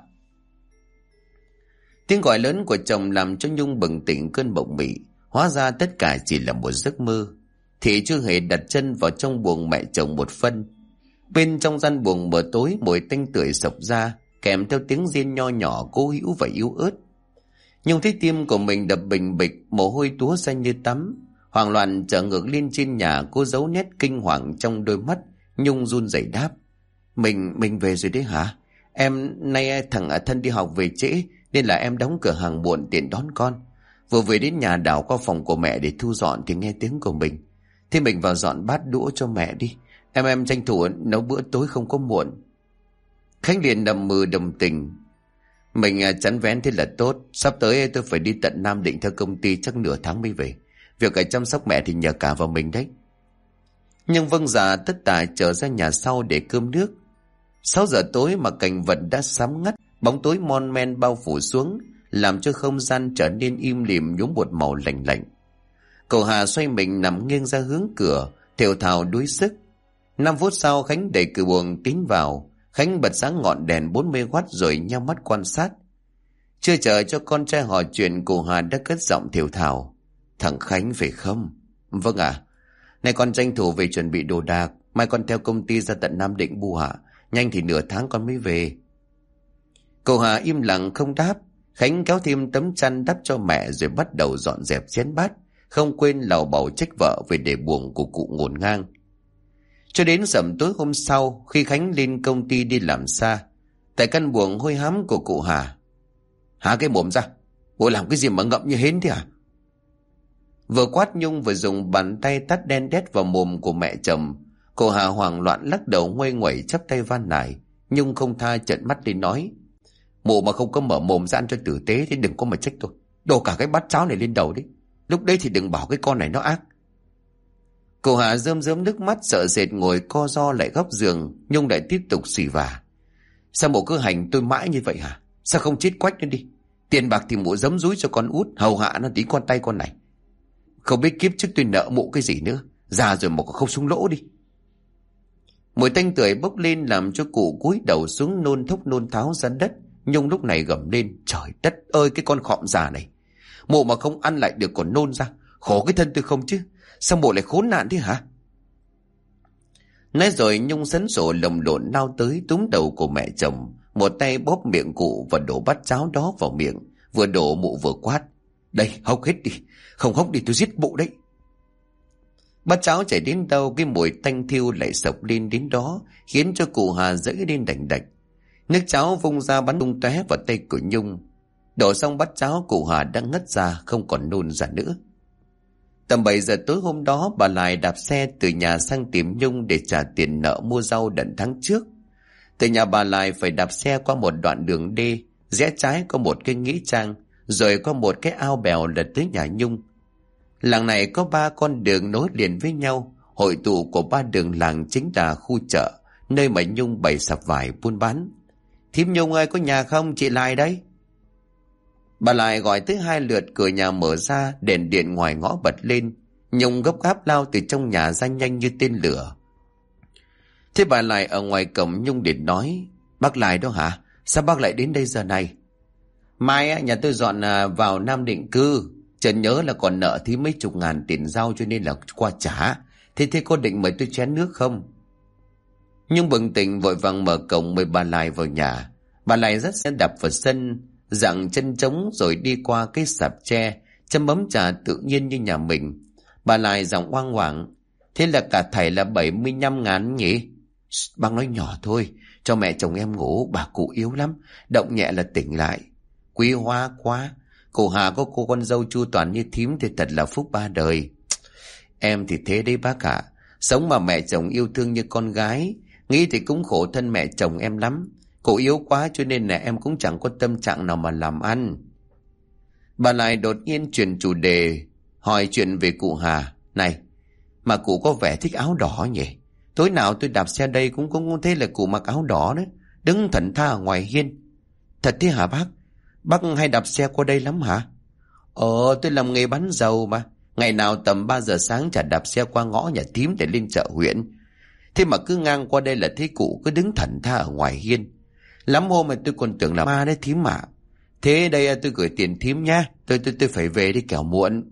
S1: Tiếng gọi lớn của chồng làm cho Nhung bừng tỉnh cơn mộng mị. Hóa ra tất cả chỉ là một giấc mơ. Thị chưa hề đặt chân vào trong buồng mẹ chồng một phân. Bên trong gian buồng mờ tối, mùi tanh tưởi xộc ra, kèm theo tiếng riêng nho nhỏ cố hữu và yếu ớt. Nhung thấy tim của mình đập bình bịch, mồ hôi túa ra như tắm. Hoảng loạn trở ngược lên trên nhà, cô giấu nét kinh hoàng trong đôi mắt. Nhung run rẩy đáp: Mình về rồi đấy hả? Em nay thằng Thân đi học về trễ, nên là em đóng cửa hàng muộn tiện đón con. Vừa về đến nhà đảo qua phòng của mẹ để thu dọn thì nghe tiếng của mình. Thế mình vào dọn bát đũa cho mẹ đi. Em tranh thủ nấu bữa tối không có muộn. Khánh liền đầm mừ đồng tình: Mình chắn vén thế là tốt. Sắp tới tôi phải đi tận Nam Định theo công ty, chắc nửa tháng mới về. Việc chăm sóc mẹ thì nhờ cả vào mình đấy. Nhưng vâng dạ tất tả trở ra nhà sau để cơm nước. 6 giờ tối mà cảnh vật đã sám ngắt, bóng tối mon men bao phủ xuống, làm cho không gian trở nên im lìm, nhuốm một màu lạnh lạnh. Cậu Hà xoay mình nằm nghiêng ra hướng cửa, thều thào đuối sức. 5 phút sau, Khánh đẩy cửa buồng tiến vào. Khánh bật sáng ngọn đèn 40W rồi nhắm mắt quan sát. Chưa chờ cho con trai hỏi chuyện, cô Hà đã cất giọng thều thào: Thằng Khánh phải không? Vâng ạ. Này con tranh thủ về chuẩn bị đồ đạc, mai con theo công ty ra tận Nam Định bu hạ. Nhanh thì nửa tháng con mới về. Cô Hà im lặng không đáp. Khánh kéo thêm tấm chăn đắp cho mẹ rồi bắt đầu dọn dẹp chén bát, không quên lầu bầu trách vợ về để buồng của cụ ngổn ngang. Cho đến sẩm tối hôm sau, khi Khánh lên công ty đi làm xa, tại căn buồng hôi hám của cụ Hà: Há cái mồm ra, bộ làm cái gì mà ngậm như hến thế à? Vừa quát Nhung vừa dùng bàn tay tát đen đét vào mồm của mẹ chồng. Cô Hà hoảng loạn lắc đầu nguây nguẩy chắp tay van nài. Nhung không tha trợn mắt lên nói: Mụ mà không có mở mồm ra ăn cho tử tế thì đừng có mà trách tôi. Đổ cả cái bát cháo này lên đầu đấy. Lúc đấy thì đừng bảo cái con này nó ác. Cô Hà rơm rớm nước mắt sợ sệt ngồi co ro lại góc giường. Nhung lại tiếp tục xì vả: Sao mụ cứ hành tôi mãi như vậy hả? Sao không chết quách lên đi? Tiền bạc thì mụ giấm dúi cho con út, hầu hạ nó tí con tay con này. Không biết kiếp trước tôi nợ mụ cái gì nữa. Già rồi mà không sung lỗ đi. Mùi tanh tưởi bốc lên làm cho cụ cúi đầu xuống nôn thốc nôn tháo ra đất. Nhung lúc này gầm lên: Trời đất ơi, cái con khọm già này! Mụ mà không ăn lại được còn nôn ra. Khổ cái thân tôi không chứ. Sao mụ lại khốn nạn thế hả? Nói rồi Nhung sấn sổ lồng lộn lao tới túm đầu của mẹ chồng, một tay bóp miệng cụ và đổ bát cháo đó vào miệng, vừa đổ mụ vừa quát: Đây, hốc hết đi. Không hốc đi tôi giết mụ đấy. Bát cháo chảy đến đâu cái mùi tanh thiêu lại sộc lên đến đó, khiến cho cụ Hà dẫy lên đành đạch. Nước cháo vung ra bắn tung tóe vào tay của Nhung. Đổ xong bát cháo, cụ Hà đã ngất ra, không còn nôn ra nữa. Tầm 7 giờ tối hôm đó, bà Lại đạp xe từ nhà sang tìm Nhung để trả tiền nợ mua rau đợt tháng trước. Từ nhà bà Lại phải đạp xe qua một đoạn đường đê, rẽ trái có một cái nghĩa trang, rồi có một cái ao bèo là tới nhà Nhung. Làng này có 3 con đường nối liền với nhau. Hội tụ của 3 đường làng chính là khu chợ, nơi mà Nhung bày sạp vải buôn bán. Thím Nhung ơi, có nhà không? Chị Lại đấy. Bà Lại gọi tới 2 lượt, cửa nhà mở ra, đèn điện ngoài ngõ bật lên. Nhung gấp gáp lao từ trong nhà ra nhanh như tên lửa. Thế bà Lại ở ngoài cổng Nhung điện nói: Bác Lại đó hả? Sao bác lại đến đây giờ này? Mai nhà tôi dọn vào Nam định cư. Trần nhớ là còn nợ thím mấy chục ngàn tiền rau cho nên là qua trả. Thế có định mời tôi chén nước không? Nhung bừng tỉnh vội vàng mở cổng mời bà Lại vào nhà. Bà Lại dắt xe đạp vào sân, dặng chân trống rồi đi qua cái sạp tre, châm ấm trà tự nhiên như nhà mình. Bà Lại giọng oang hoảng: Thế là cả thảy là 75.000 nhỉ? Bác nói nhỏ thôi, cho mẹ chồng em ngủ, bà cụ yếu lắm, động nhẹ là tỉnh lại. Quý hóa quá, cô Hà có cô con dâu chu toàn như thím thì thật là phúc 3 đời. Em thì thế đấy bác ạ, sống mà mẹ chồng yêu thương như con gái, nghĩ thì cũng khổ thân mẹ chồng em lắm. Cô yếu quá cho nên là em cũng chẳng có tâm trạng nào mà làm ăn. Bà lại đột nhiên chuyển chủ đề, hỏi chuyện về cụ Hà. Này, mà cụ có vẻ thích áo đỏ nhỉ? Tối nào tôi đạp xe đây cũng thấy là cụ mặc áo đỏ đấy, đứng thẫn tha ở ngoài hiên. Thật thế hả bác? Bác hay đạp xe qua đây lắm hả? Tôi làm nghề bán dầu mà. Ngày nào tầm 3 giờ sáng chả đạp xe qua ngõ nhà thím để lên chợ huyện. Thế mà cứ ngang qua đây là thấy cụ cứ đứng thẫn tha ở ngoài hiên. Lắm hôm mà tôi còn tưởng là ma đấy thím mà. Thế đây tôi gửi tiền thím nhá. Tôi phải về đi kẻo muộn.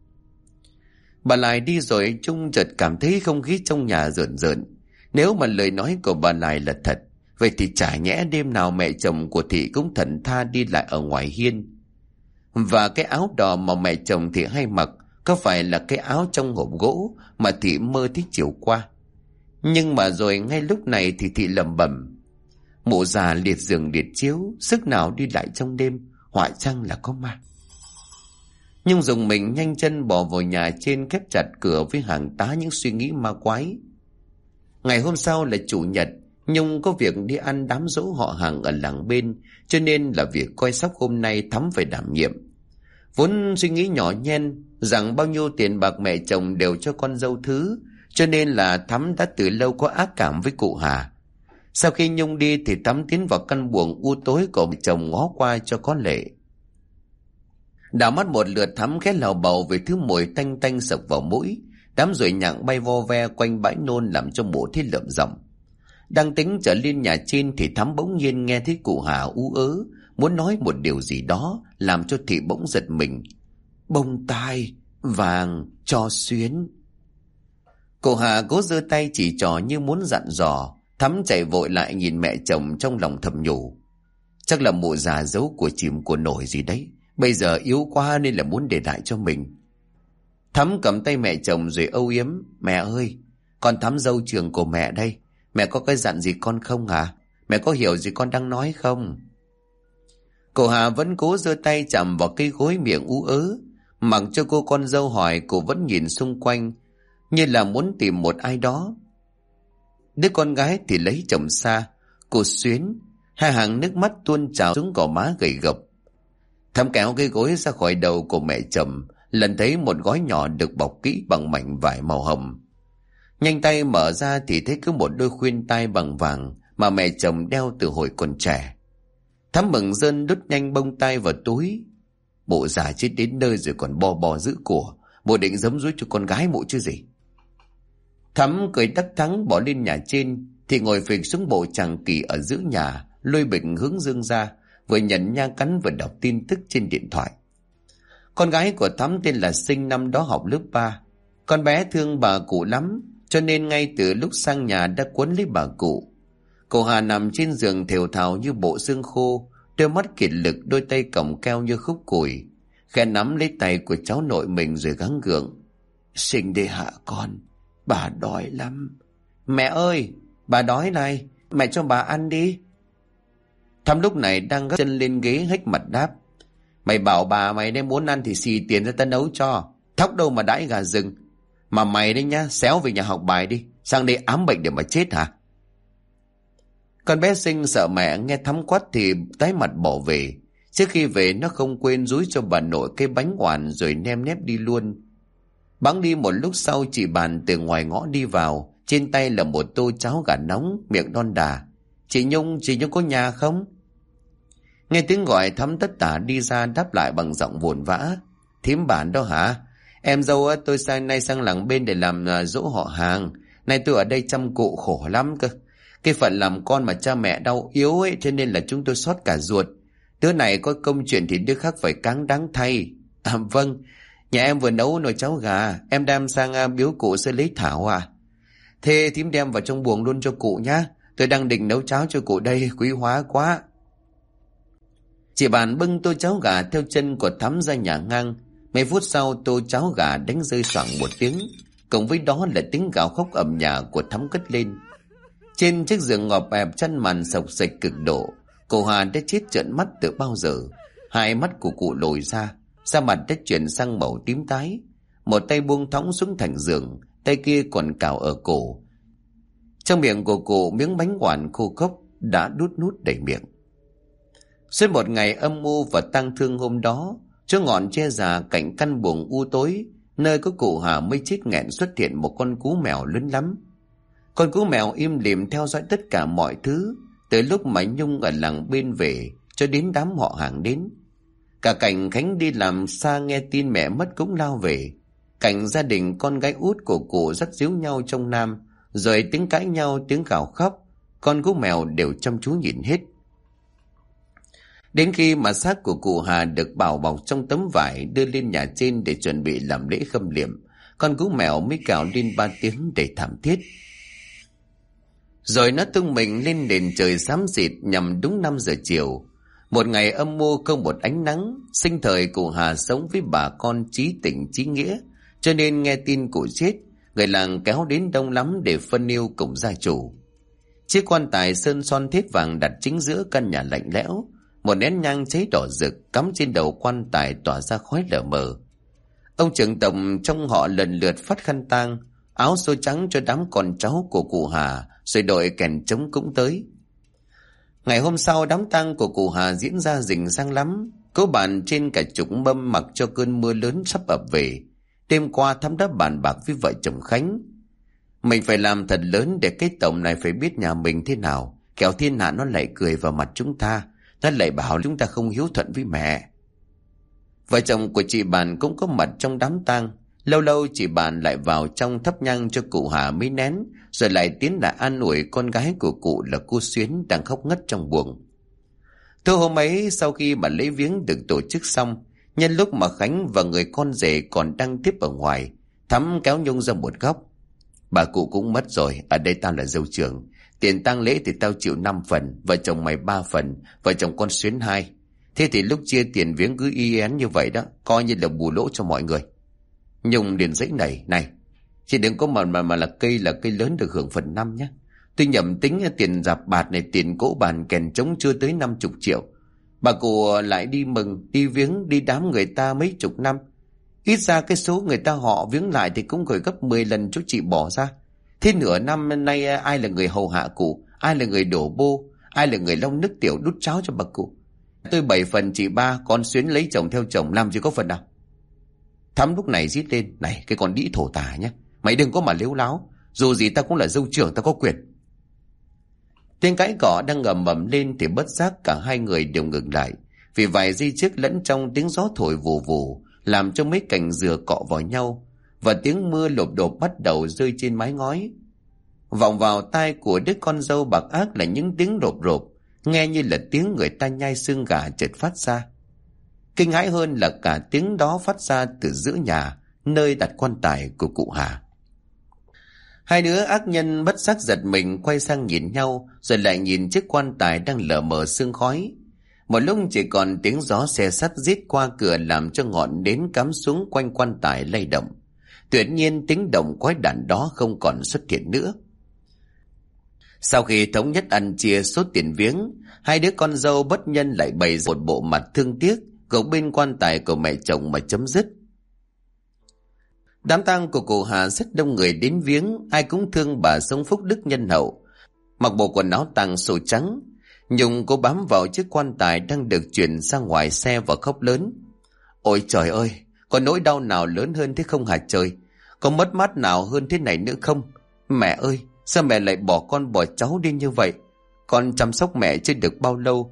S1: Bà Lại đi rồi Trung chợt cảm thấy không khí trong nhà rợn rợn. Nếu mà lời nói của bà Lại là thật, vậy thì chả nhẽ đêm nào mẹ chồng của Thị cũng thẫn tha đi lại ở ngoài hiên. Và cái áo đỏ mà mẹ chồng Thị hay mặc có phải là cái áo trong hộp gỗ mà Thị mơ thích chiều qua? Nhưng mà rồi ngay lúc này thì Thị lẩm bẩm: Mụ già liệt giường liệt chiếu, sức nào đi lại trong đêm, họa chăng là có ma. Nhung dùng mình nhanh chân bỏ vào nhà trên, khép chặt cửa với hàng tá những suy nghĩ ma quái. Ngày hôm sau là chủ nhật, Nhung có việc đi ăn đám giỗ họ hàng ở làng bên, cho nên là việc coi sóc hôm nay Thắm phải đảm nhiệm. Vốn suy nghĩ nhỏ nhen rằng bao nhiêu tiền bạc mẹ chồng đều cho con dâu thứ, cho nên là Thắm đã từ lâu có ác cảm với cụ Hà. Sau khi Nhung đi thì Thắm tiến vào căn buồng u tối của chồng ngó qua cho có lệ. Đảo mắt một lượt, Thắm khét lào bầu về thứ mùi tanh tanh sộc vào mũi. Đám ruồi nhặng bay vo ve quanh bãi nôn làm cho mụ thấy lợm giọng. Đang tính trở lên nhà trên thì Thắm bỗng nhiên nghe thấy cụ Hà ú ớ muốn nói một điều gì đó, làm cho Thị bỗng giật mình. Bông tai vàng cho xuyến. Cụ Hà cố giơ tay chỉ trò như muốn dặn dò. Thắm chạy vội lại nhìn mẹ chồng trong lòng thầm nhủ: Chắc là mụ già giấu của chìm của nổi gì đấy, bây giờ yếu quá nên là muốn để lại cho mình. Thắm cầm tay mẹ chồng rồi âu yếm: Mẹ ơi, con Thắm dâu trường của mẹ đây. Mẹ có cái dặn gì con không hả? Mẹ có hiểu gì con đang nói không? Cô Hà vẫn cố giơ tay chạm vào cây gối, miệng ú ớ. Mặc cho cô con dâu hỏi, cô vẫn nhìn xung quanh như là muốn tìm một ai đó. Đứa con gái thì lấy chồng xa. Cô Xuyến, hai hàng nước mắt tuôn trào xuống gò má gầy gộc. Thắm kéo cái gối ra khỏi đầu của mẹ chồng, lần thấy một gói nhỏ được bọc kỹ bằng mảnh vải màu hồng. Nhanh tay mở ra thì thấy cứ một đôi khuyên tai bằng vàng mà mẹ chồng đeo từ hồi còn trẻ. Thắm mừng rơn đút nhanh bông tai vào túi. Bộ già chết đến nơi rồi còn bo bo giữ của, bộ định giấm dúi cho con gái bộ chứ gì. Thắm cười đắc thắng bỏ lên nhà trên thì ngồi phịch xuống bộ chàng kỳ ở giữa nhà, lôi bịch hướng dương ra, vừa nhận nha cắn vừa đọc tin tức trên điện thoại. Con gái của Thắm tên là Sinh, năm đó học lớp 3. Con bé thương bà cụ lắm, cho nên ngay từ lúc sang nhà đã quấn lấy bà cụ. Cô Hà nằm trên giường thều thào như bộ xương khô, đôi mắt kiệt lực, đôi tay còng keo như khúc củi, khẽ nắm lấy tay của cháu nội mình rồi gắng gượng. Sinh đi hạ con, bà đói lắm. Mẹ ơi, bà đói này, mẹ cho bà ăn đi. Thắm lúc này đang gác chân lên ghế hếch mặt đáp. Mày bảo bà mày đem muốn ăn thì xì tiền ra ta nấu cho, thóc đâu mà đãi gà rừng. Mà mày đấy nhá, xéo về nhà học bài đi, sang đây ám bệnh để mà chết hả? Con bé Sinh sợ mẹ nghe Thắm quát thì tái mặt bỏ về. Trước khi về nó không quên dúi cho bà nội cái bánh oàn rồi nem nép đi luôn. Bẵng đi một lúc sau, chị Bàn từ ngoài ngõ đi vào, trên tay là một tô cháo gà nóng, miệng đon đà. Chị Nhung có nhà không? Nghe tiếng gọi, Thắm tất tả đi ra đáp lại bằng giọng vồn vã. Thím Bản đó hả? Em dâu tôi nay sang làng bên để làm dỗ họ hàng. Nay tôi ở đây chăm cụ khổ lắm cơ. Cái phận làm con mà cha mẹ đau yếu ấy, cho nên là chúng tôi xót cả ruột. Đứa này có công chuyện thì đứa khác phải cáng đáng thay. Vâng, nhà em vừa nấu nồi cháo gà, em đem sang biếu cụ sẽ lấy thảo à? Thế thím đem vào trong buồng luôn cho cụ nhá. Tôi đang định nấu cháo cho cụ đây, quý hóa quá. Chị Bàn bưng tô cháo gà theo chân của Thắm ra nhà ngang. Mấy phút sau, tô cháo gà đánh rơi xoảng một tiếng, cộng với đó là tiếng gào khóc ầm nhà của Thắm cất lên. Trên chiếc giường ngọt ẹp chăn màn sộc sạch cực độ, cô Hà đã chết trợn mắt từ bao giờ. Hai mắt của cụ lồi ra, da mặt đã chuyển sang màu tím tái. Một tay buông thõng xuống thành giường, tay kia còn cào ở cổ. Trong miệng của cụ, miếng bánh oàn khô khốc đã đút nút đầy miệng. Suốt một ngày âm u và tang thương hôm đó, chỗ ngọn tre già cạnh căn buồng u tối, nơi có cụ Hà mới chết nghẹn, xuất hiện một con cú mèo lớn lắm. Con cú mèo im lìm theo dõi tất cả mọi thứ, từ lúc mà Nhung ở làng bên về cho đến đám họ hàng đến. Cả cảnh Khánh đi làm xa nghe tin mẹ mất cũng lao về. Cảnh gia đình con gái út của cụ dắt díu nhau trong Nam, rồi tiếng cãi nhau, tiếng gào khóc, con cú mèo đều chăm chú nhìn hết. Đến khi mà xác của cụ Hà được bảo bọc trong tấm vải đưa lên nhà trên để chuẩn bị làm lễ khâm liệm, con cú mèo mới cào lên 3 tiếng để thảm thiết. Rồi nó tung mình lên nền trời xám xịt nhằm đúng 5 giờ chiều. Một ngày âm mưu không một ánh nắng. Sinh thời cụ Hà sống với bà con chí tình chí nghĩa, cho nên nghe tin cụ chết, người làng kéo đến đông lắm để phân yêu cùng gia chủ. Chiếc quan tài sơn son thết vàng đặt chính giữa căn nhà lạnh lẽo. Một nén nhang cháy đỏ rực cắm trên đầu quan tài tỏa ra khói lờ mờ. Ông trưởng tổng trong họ lần lượt phát khăn tang, áo xô trắng cho đám con cháu của cụ Hà, rồi đội kèn trống cũng tới. Ngày hôm sau, đám tang của cụ Hà diễn ra rình rang lắm. Cố bàn trên cả chục mâm mặc cho cơn mưa lớn sắp ập về. Đêm qua Thắm đã bàn bạc với vợ chồng Khánh. Mình phải làm thật lớn để cái tổng này phải biết nhà mình thế nào, kẻo thiên hạ nó lại cười vào mặt chúng ta, nó lại bảo chúng ta không hiếu thuận với mẹ. Vợ chồng của chị Bàn cũng có mặt trong đám tang. Lâu lâu chị Bàn lại vào trong thắp nhang cho cụ Hà mấy nén, rồi lại tiến lại an ủi con gái của cụ là cô Xuyến đang khóc ngất trong buồng. Tối hôm ấy, sau khi mà lễ viếng được tổ chức xong, nhân lúc mà Khánh và người con rể còn đang tiếp ở ngoài, Thắm kéo Nhung ra một góc. Bà cụ cũng mất rồi, ở đây tao là dâu trưởng. Tiền tang lễ thì tao chịu 5 phần, vợ chồng mày 3 phần, vợ chồng con Xuyến 2. Thế thì lúc chia tiền viếng cứ y én như vậy đó, coi như là bù lỗ cho mọi người. Nhung liền dãy này, chị đừng có mà là cây lớn được hưởng phần 5 nhé. Tôi nhầm tính tiền rạp bạt này, tiền cỗ bàn kèn trống chưa tới 50 triệu. Bà cụ lại đi mừng, đi viếng, đi đám người ta mấy chục năm. Ít ra cái số người ta họ viếng lại thì cũng gửi gấp 10 lần chỗ chị bỏ ra. Thế nửa năm nay ai là người hầu hạ cụ, ai là người đổ bô, ai là người long nước tiểu đút cháo cho bà cụ? Tôi 7 phần chị 3, con Xuyến lấy chồng theo chồng làm gì có phần nào. Thắm lúc này rít lên: Này cái con đĩ thổ tả nhé, mày đừng có mà lếu láo, dù gì ta cũng là dâu trưởng, ta có quyền. Tiếng cãi cọ đang ngầm mầm lên thì bất giác cả hai người đều ngừng lại, vì vài giây trước lẫn trong tiếng gió thổi vù vù làm cho mấy cành dừa cọ vào nhau, và tiếng mưa lộp đột bắt đầu rơi trên mái ngói. Vọng vào tai của đứa con dâu bạc ác là những tiếng rộp rộp, nghe như là tiếng người ta nhai xương gà chợt phát ra. Kinh hãi hơn là cả tiếng đó phát ra từ giữa nhà, nơi đặt quan tài của cụ Hà. Hai đứa ác nhân bất giác giật mình, quay sang nhìn nhau, rồi lại nhìn chiếc quan tài đang lờ mờ sương khói. Một lúc chỉ còn tiếng gió xe sắt rít qua cửa làm cho ngọn nến cắm xuống quanh quan tài lay động. Tuyệt nhiên tiếng động quái đản đó không còn xuất hiện nữa. Sau khi thống nhất ăn chia số tiền viếng, hai đứa con dâu bất nhân lại bày một bộ mặt thương tiếc gục bên quan tài của mẹ chồng mà chấm dứt. Đám tang của cụ Hà rất đông người đến viếng, ai cũng thương bà sống phúc đức nhân hậu. Mặc bộ quần áo tang sổ trắng, Nhung cố bám vào chiếc quan tài đang được chuyển ra ngoài xe và khóc lớn: Ôi trời ơi, có nỗi đau nào lớn hơn thế không hả trời? Có mất mát nào hơn thế này nữa không? Mẹ ơi, sao mẹ lại bỏ con bỏ cháu đi như vậy? Con chăm sóc mẹ chưa được bao lâu,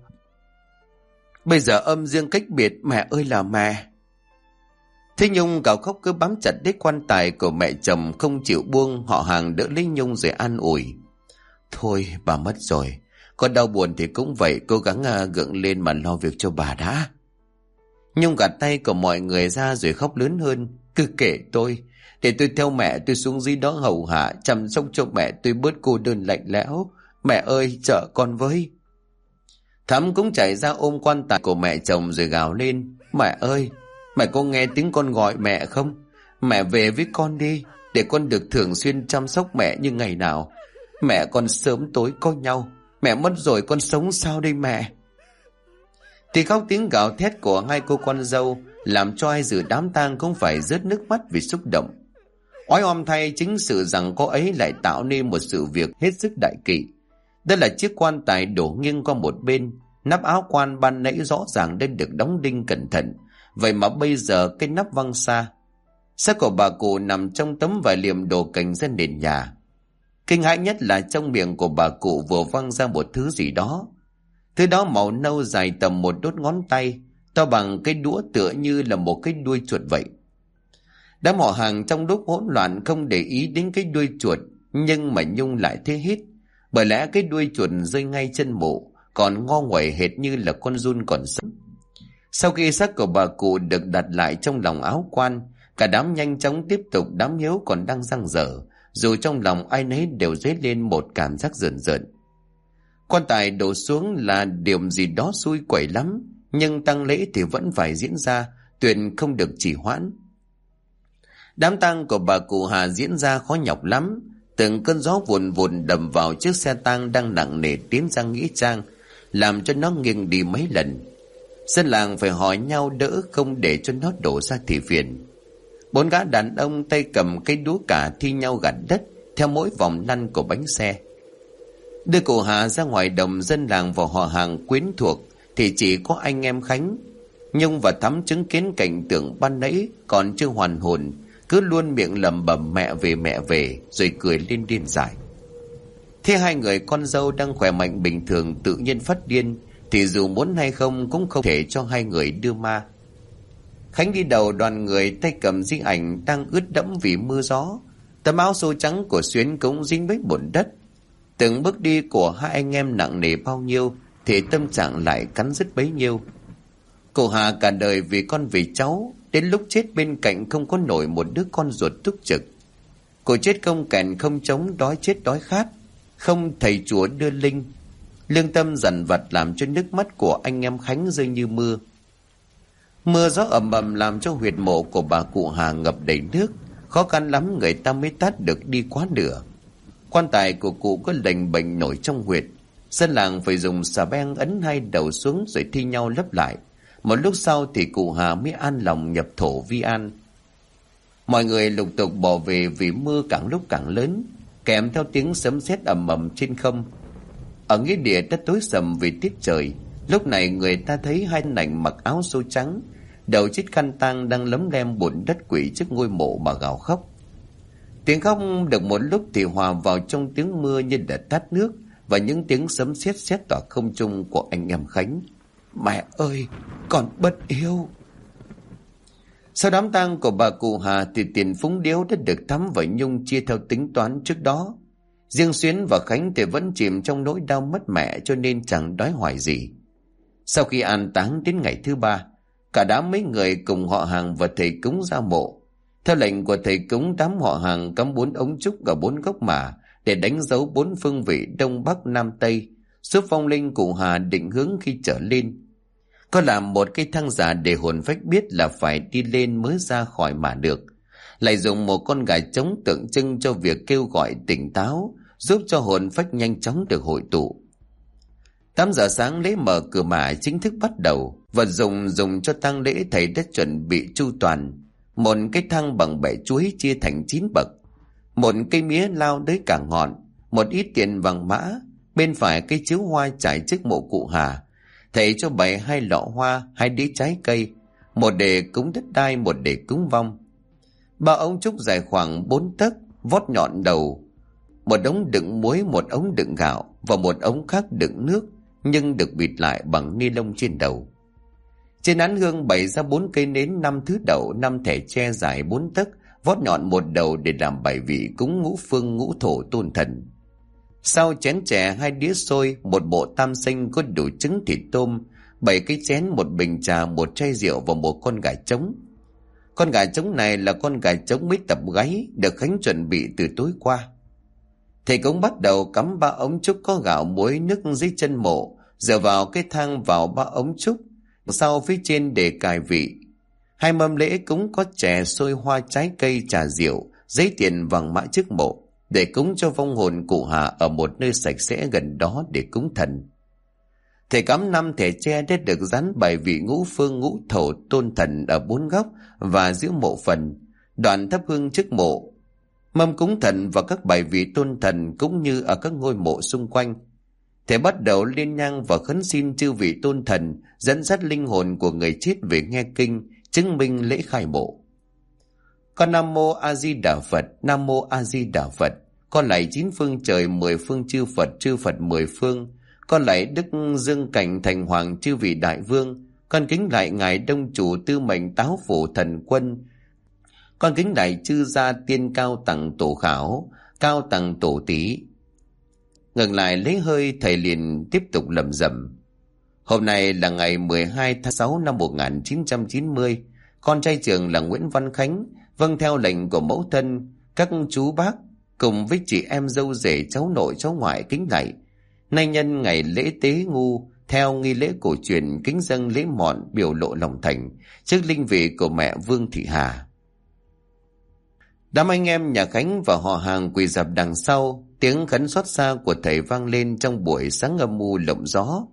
S1: bây giờ âm dương cách biệt, mẹ ơi là mẹ. Thế Nhung gào khóc cứ bám chặt lấy quan tài của mẹ chồng không chịu buông. Họ hàng đỡ lấy Nhung rồi an ủi: Thôi bà mất rồi, con đau buồn thì cũng vậy, cố gắng gượng lên mà lo việc cho bà đã. Nhung gạt tay của mọi người ra rồi khóc lớn hơn: Cứ kể tôi, để tôi theo mẹ tôi xuống dưới đó hầu hạ chăm sóc cho mẹ tôi bớt cô đơn lạnh lẽo. Mẹ ơi chở con với. Thắm cũng chạy ra ôm quan tài của mẹ chồng rồi gào lên: Mẹ ơi, mẹ có nghe tiếng con gọi mẹ không? Mẹ về với con đi, để con được thường xuyên chăm sóc mẹ như ngày nào. Mẹ con sớm tối có nhau, mẹ mất rồi con sống sao đây mẹ? Thì khóc tiếng gào thét của hai cô con dâu làm cho ai dự đám tang cũng phải rớt nước mắt vì xúc động. Oái oăm thay, chính sự rằng cô ấy lại tạo nên một sự việc hết sức đại kỵ. Đó là chiếc quan tài đổ nghiêng qua một bên, nắp áo quan ban nãy rõ ràng đã được đóng đinh cẩn thận, vậy mà bây giờ cái nắp văng xa. Xác của bà cụ nằm trong tấm vải liệm đổ cành ra nền nhà. Kinh hãi nhất là trong miệng của bà cụ vừa văng ra một thứ gì đó. Thứ đó màu nâu dài tầm một đốt ngón tay, to bằng cái đũa, tựa như là một cái đuôi chuột vậy. Đám họ hàng trong lúc hỗn loạn không để ý đến cái đuôi chuột, nhưng mà Nhung lại thấy hít, bởi lẽ cái đuôi chuột rơi ngay chân mộ, còn ngo nguậy hệt như là con giun còn sống. Sau khi xác của bà cụ được đặt lại trong lòng áo quan, cả đám nhanh chóng tiếp tục đám hiếu còn đang dang dở, dù trong lòng ai nấy đều dấy lên một cảm giác rợn rợn. Quan tài đổ xuống là điều gì đó xui quẩy lắm, nhưng tang lễ thì vẫn phải diễn ra, tuyệt không được trì hoãn. Đám tang của bà cụ Hà diễn ra khó nhọc lắm. Từng cơn gió vùn vùn đầm vào chiếc xe tang đang nặng nề tiến ra nghĩa trang, làm cho nó nghiêng đi mấy lần. Dân làng phải hỏi nhau đỡ không để cho nó đổ ra thì phiền. 4 gã đàn ông tay cầm cây đũa cả thi nhau gặt đất theo mỗi vòng lăn của bánh xe. Đưa cụ Hà ra ngoài đồng, dân làng và họ hàng quyến thuộc thì chỉ có anh em Khánh. Nhung và Thắm chứng kiến cảnh tượng ban nãy còn chưa hoàn hồn, cứ luôn miệng lẩm bẩm mẹ về rồi cười lên điên dại. Thế hai người con dâu đang khỏe mạnh bình thường tự nhiên phát điên thì dù muốn hay không cũng không thể cho hai người đưa ma. Khánh đi đầu đoàn người, tay cầm di ảnh đang ướt đẫm vì mưa gió. Tấm áo xô trắng của Xuyến cũng dính với bùn đất. Từng bước đi của hai anh em nặng nề bao nhiêu thì tâm trạng lại cắn rứt bấy nhiêu. Cô Hà cả đời vì con vì cháu, đến lúc chết bên cạnh không có nổi một đứa con ruột túc trực. Cô chết không kèn không trống, đói chết đói khát, không thầy chùa đưa linh. Lương tâm dằn vặt làm cho nước mắt của anh em Khánh rơi như mưa. Mưa gió ầm ầm làm cho huyệt mộ của bà cụ Hà ngập đầy nước, khó khăn lắm người ta mới tát được đi quá nửa. Quan tài của cụ có lềnh bềnh nổi trong huyệt, dân làng phải dùng xà beng ấn hai đầu xuống rồi thi nhau lấp lại. Một lúc sau thì cụ Hà mới an lòng nhập thổ vi an. Mọi người lục tục bỏ về vì mưa càng lúc càng lớn. kèm theo tiếng sấm sét ầm ầm trên không. Ở nghĩa địa đất tối sầm vì tiết trời. Lúc này người ta thấy hai ảnh mặc áo xô trắng, đầu chiếc khăn tang đang lấm lem bùn đất quỷ trước ngôi mộ mà gào khóc. Tiếng khóc được một lúc thì hòa vào trong tiếng mưa như đã tát nước và những tiếng sấm sét sét tỏa không trung của anh em Khánh. Mẹ ơi, con bất hiếu. Sau đám tang của bà cụ Hà thì tiền phúng điếu đã được Thắm và Nhung chia theo tính toán trước đó. Riêng Xuyến và Khánh thì vẫn chìm trong nỗi đau mất mẹ cho nên chẳng đói hoài gì. Sau khi an táng đến ngày thứ ba, cả đám mấy người cùng họ hàng và thầy cúng ra mộ. Theo lệnh của thầy cúng, đám họ hàng cắm 4 ống trúc ở 4 gốc mả để đánh dấu 4 phương vị Đông Bắc Nam Tây, giúp phong linh cụ Hà định hướng khi trở lên. Có làm một cây thang giả để hồn phách biết là phải đi lên mới ra khỏi mả được. Lại dùng một con gà trống tượng trưng cho việc kêu gọi tỉnh táo, giúp cho hồn phách nhanh chóng được hội tụ. 8 giờ sáng lễ mở cửa mả chính thức bắt đầu. Vật dùng cho tang lễ thầy đã chuẩn bị chu toàn. Một cái thang bằng bẻ chuối chia thành 9 bậc, một cây mía lao tới cả ngọn, một ít tiền vàng mã. Bên phải cây chiếu hoa trải trước mộ cụ Hà. Thầy cho bày 2 lọ hoa, 2 đĩa trái cây, một để cúng đất đai, một để cúng vong. 3 ống trúc dài khoảng 4 tấc, vót nhọn đầu, một ống đựng muối, một ống đựng gạo và một ống khác đựng nước, nhưng được bịt lại bằng ni lông trên đầu. Trên án hương bày ra 4 cây nến, 5 thứ đậu, 5 thẻ tre dài 4 tấc, vót nhọn một đầu để làm bài vị cúng ngũ phương ngũ thổ tôn thần. Sau chén chè, 2 đĩa xôi, một bộ tam sinh có đủ trứng thịt tôm, 7 cái chén, một bình trà, một chai rượu và một con gà trống. Con gà trống này là con gà trống mới tập gáy, được Khánh chuẩn bị từ tối qua. Thầy cũng bắt đầu cắm 3 ống trúc có gạo muối nước dưới chân mộ, dựa vào cái thang vào 3 ống trúc, sau phía trên để cài vị. 2 mâm lễ cúng có chè, xôi, hoa, trái cây, trà rượu, giấy tiền vàng mã trước mộ, để cúng cho vong hồn cụ Hà ở một nơi sạch sẽ gần đó để cúng thần. Thầy cắm 5 thẻ tre đã được dán bài vị ngũ phương ngũ thổ tôn thần ở 4 góc và giữa mộ phần. Đoạn thắp hương trước mộ, mâm cúng thần và các bài vị tôn thần cũng như ở các ngôi mộ xung quanh. Thầy bắt đầu liên nhang và khấn xin chư vị tôn thần dẫn dắt linh hồn của người chết về nghe kinh, chứng minh lễ khai mộ. Con Nam Mô A Di Đà Phật, Nam Mô A Di Đà Phật. Con lạy 9 phương trời, 10 phương chư Phật 10 phương. Con lạy Đức Dương Cảnh Thành Hoàng chư vị đại vương. Con kính lạy ngài Đông Chủ Tư Mệnh Táo Phủ Thần Quân. Con kính lạy chư gia tiên cao tầng tổ khảo, cao tầng tổ tỷ. Ngừng lại lấy hơi, thầy liền tiếp tục lẩm bẩm. Hôm nay là ngày 12 tháng 6 năm 1990. Con trai trưởng là Nguyễn Văn Khánh, vâng theo lệnh của mẫu thân, các chú bác cùng với chị em dâu rể, cháu nội cháu ngoại kính lạy. Nay nhân ngày lễ tế ngu, theo nghi lễ cổ truyền kính dâng lễ mọn biểu lộ lòng thành trước linh vị của mẹ Vương Thị Hà. Đám anh em nhà Khánh và họ hàng quỳ rạp đằng sau, tiếng khấn xót xa của thầy vang lên trong buổi sáng âm u lộng gió.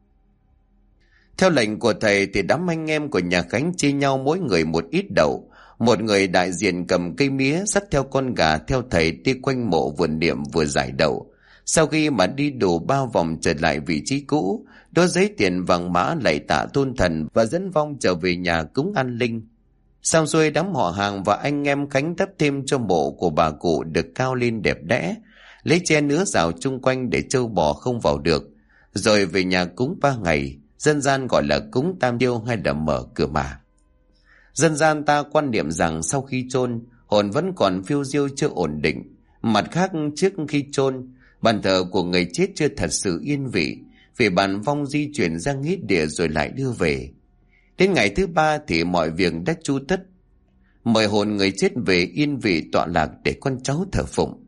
S1: Theo lệnh của thầy thì đám anh em của nhà Khánh chia nhau mỗi người một ít đậu. Một người đại diện cầm cây mía dắt theo con gà theo thầy đi quanh mộ vừa niệm vừa giải đậu. Sau khi mà đi đủ 3 vòng trở lại vị trí cũ, đốt giấy tiền vàng mã lạy tạ tôn thần và dẫn vong trở về nhà cúng an linh. Xong xuôi, đám họ hàng và anh em Khánh đắp thêm cho mộ của bà cụ được cao lên đẹp đẽ, lấy tre nứa rào chung quanh để trâu bò không vào được, rồi về nhà cúng 3 ngày, dân gian gọi là cúng tam điêu hay là mở cửa mả. Dân gian ta quan niệm rằng sau khi chôn, hồn vẫn còn phiêu diêu chưa ổn định. Mặt khác, trước khi chôn, bàn thờ của người chết chưa thật sự yên vị, vì bàn vong di chuyển ra nghĩa địa rồi lại đưa về. Đến ngày thứ 3 thì mọi việc đã chu tất, mời hồn người chết về yên vị tọa lạc để con cháu thờ phụng.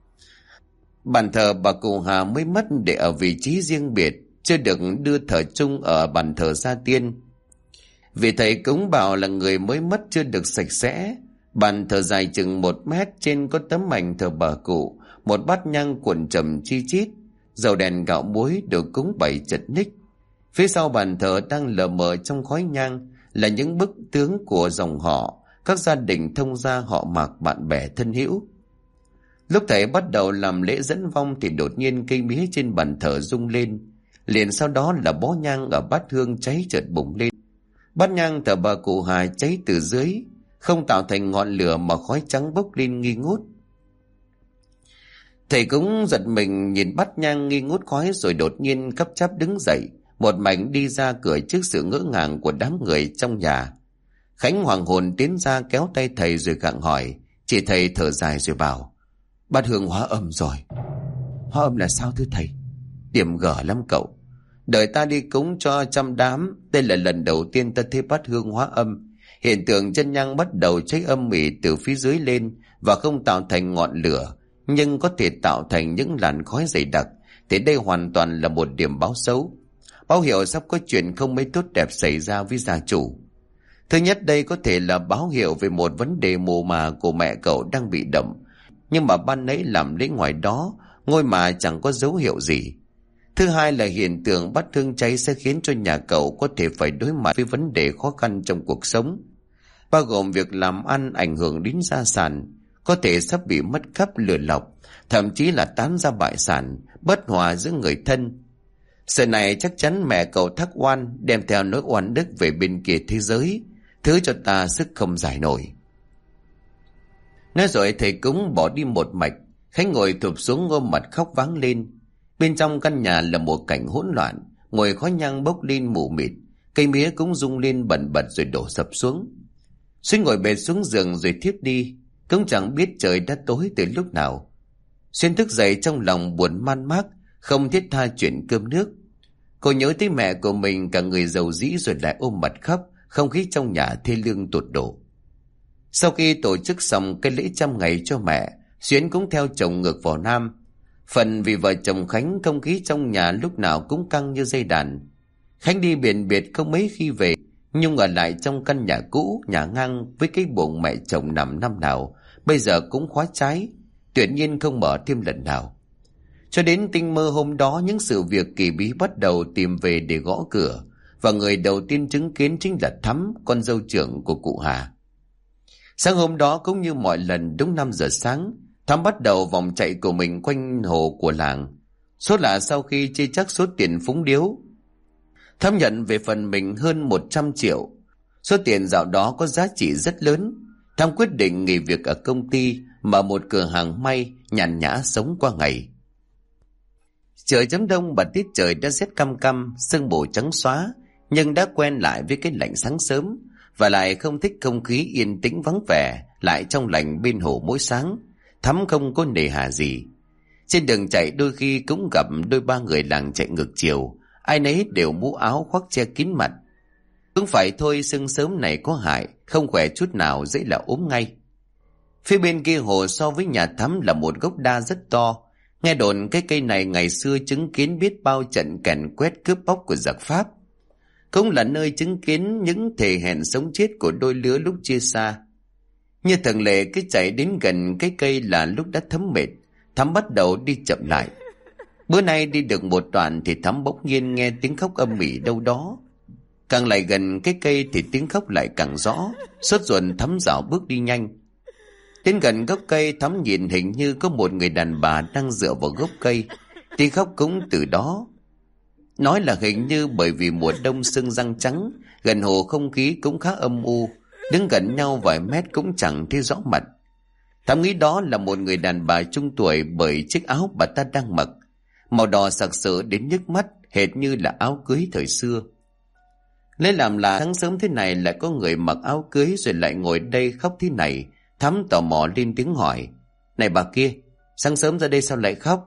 S1: Bàn thờ bà cụ Hà mới mất để ở vị trí riêng biệt, chưa được đưa thờ chung ở bàn thờ gia tiên. Vì thầy cúng bảo là người mới mất chưa được sạch sẽ. Bàn thờ dài chừng 1 mét, trên có tấm ảnh thờ bà cụ, một bát nhang cuộn trầm chi chít, dầu đèn gạo muối được cúng bày chật ních. Phía sau bàn thờ đang lờ mờ trong khói nhang là những bức tướng của dòng họ, các gia đình thông gia họ Mạc, bạn bè thân hữu. Lúc thầy bắt đầu làm lễ dẫn vong thì đột nhiên cây mía trên bàn thờ rung lên. Liền sau đó là bó nhang ở bát hương cháy chợt bùng lên. Bát nhang thờ bà cụ Hà cháy từ dưới, không tạo thành ngọn lửa mà khói trắng bốc lên nghi ngút. Thầy cũng giật mình nhìn bát nhang nghi ngút khói rồi đột nhiên gấp cháp đứng dậy, một mạch đi ra cửa trước sự ngỡ ngàng của đám người trong nhà. Khánh hoàng hồn tiến ra kéo tay thầy rồi gặng hỏi. Chỉ thầy thở dài rồi bảo: bát hương hóa âm rồi. Hóa âm là sao thưa thầy? Điểm gở lắm cậu. Đợi ta đi cúng cho 100 đám, đây là lần đầu tiên ta thấy bát hương hóa âm. Hiện tượng chân nhang bắt đầu cháy âm mỉ từ phía dưới lên và không tạo thành ngọn lửa, nhưng có thể tạo thành những làn khói dày đặc, thì đây hoàn toàn là một điểm báo xấu, báo hiệu sắp có chuyện không mấy tốt đẹp xảy ra với gia chủ. Thứ nhất, đây có thể là báo hiệu về một vấn đề mồ mả của mẹ cậu đang bị đậm, nhưng mà ban nãy làm lễ ngoài đó, ngôi mà chẳng có dấu hiệu gì. Thứ hai là hiện tượng bát hương cháy sẽ khiến cho nhà cậu có thể phải đối mặt với vấn đề khó khăn trong cuộc sống, bao gồm việc làm ăn ảnh hưởng đến gia sản, có thể sắp bị mất cắp lừa lọc, thậm chí là tán ra bại sản, bất hòa giữa người thân. Sự này chắc chắn mẹ cậu thắc oan, đem theo nỗi oan đức về bên kia thế giới, thứ cho ta sức không giải nổi. Nói rồi thầy cúng bỏ đi một mạch. Khánh ngồi thụp xuống ôm mặt khóc váng lên. Bên trong căn nhà là một cảnh hỗn loạn, ngồi khói nhang bốc lên mù mịt, cây mía cũng rung lên bần bật rồi đổ sập xuống. Xuyên ngồi bệt xuống giường rồi thiếp đi, cũng chẳng biết trời đã tối từ lúc nào. Xuyên thức dậy trong lòng buồn man mác, không thiết tha chuyện cơm nước. Cô nhớ tới mẹ của mình, cả người dầu dĩ rồi lại ôm mặt khóc, không khí trong nhà thê lương tột độ. Sau khi tổ chức xong cái lễ 100 ngày cho mẹ, Xuyến cũng theo chồng ngược vào Nam. Phần vì vợ chồng Khánh, không khí trong nhà lúc nào cũng căng như dây đàn. Khánh đi biển biệt không mấy khi về, Nhung ở lại trong căn nhà cũ, nhà ngang với cái buồng mẹ chồng nằm năm nào, bây giờ cũng khóa trái, tuyệt nhiên không mở thêm lần nào. Cho đến tinh mơ hôm đó, những sự việc kỳ bí bắt đầu tìm về để gõ cửa, và người đầu tiên chứng kiến chính là Thắm, con dâu trưởng của cụ Hà. Sáng hôm đó cũng như mọi lần, đúng 5 giờ sáng, Thắm bắt đầu vòng chạy của mình quanh hồ của làng. Số lạ sau khi chia chắc số tiền phúng điếu, Thắm nhận về phần mình hơn 100 triệu. Số tiền dạo đó có giá trị rất lớn. Thắm quyết định nghỉ việc ở công ty, mở một cửa hàng may, nhàn nhã sống qua ngày. Trời chấm đông, bật tiết trời đã rét căm căm, sương mù trắng xóa, nhưng đã quen lại với cái lạnh sáng sớm, và lại không thích không khí yên tĩnh vắng vẻ, lại trong lành bên hồ mỗi sáng. Thắm không có nề hà gì. Trên đường chạy đôi khi cũng gặp đôi ba người làng chạy ngược chiều, ai nấy đều mũ áo khoác che kín mặt. Cũng phải thôi, sương sớm này có hại, không khỏe chút nào, dễ là ốm ngay. Phía bên kia hồ so với nhà Thắm là một gốc đa rất to. Nghe đồn cái cây này ngày xưa chứng kiến biết bao trận càn quét cướp bóc của giặc Pháp, cũng là nơi chứng kiến những thề hẹn sống chết của đôi lứa lúc chia xa. Như thường lệ, cứ chạy đến gần cái cây là lúc đã thấm mệt, Thắm bắt đầu đi chậm lại. Bữa nay đi được một đoạn thì Thắm bỗng nhiên nghe tiếng khóc âm ỉ đâu đó. Càng lại gần cái cây thì tiếng khóc lại càng rõ. Sốt ruột, Thắm rảo bước đi nhanh. Đến gần gốc cây, Thắm nhìn hình như có một người đàn bà đang dựa vào gốc cây. Tiếng khóc cũng từ đó. Nói là hình như bởi vì mùa đông sương răng trắng, gần hồ không khí cũng khá âm u, đứng gần nhau vài mét cũng chẳng thấy rõ mặt. Thắm nghĩ đó là một người đàn bà trung tuổi, bởi chiếc áo bà ta đang mặc màu đỏ sặc sỡ đến nhức mắt, hệt như là áo cưới thời xưa. Lấy làm lạ, sáng sớm thế này lại có người mặc áo cưới rồi lại ngồi đây khóc thế này. Thắm tò mò lên tiếng hỏi: "Này bà kia, sáng sớm ra đây sao lại khóc?"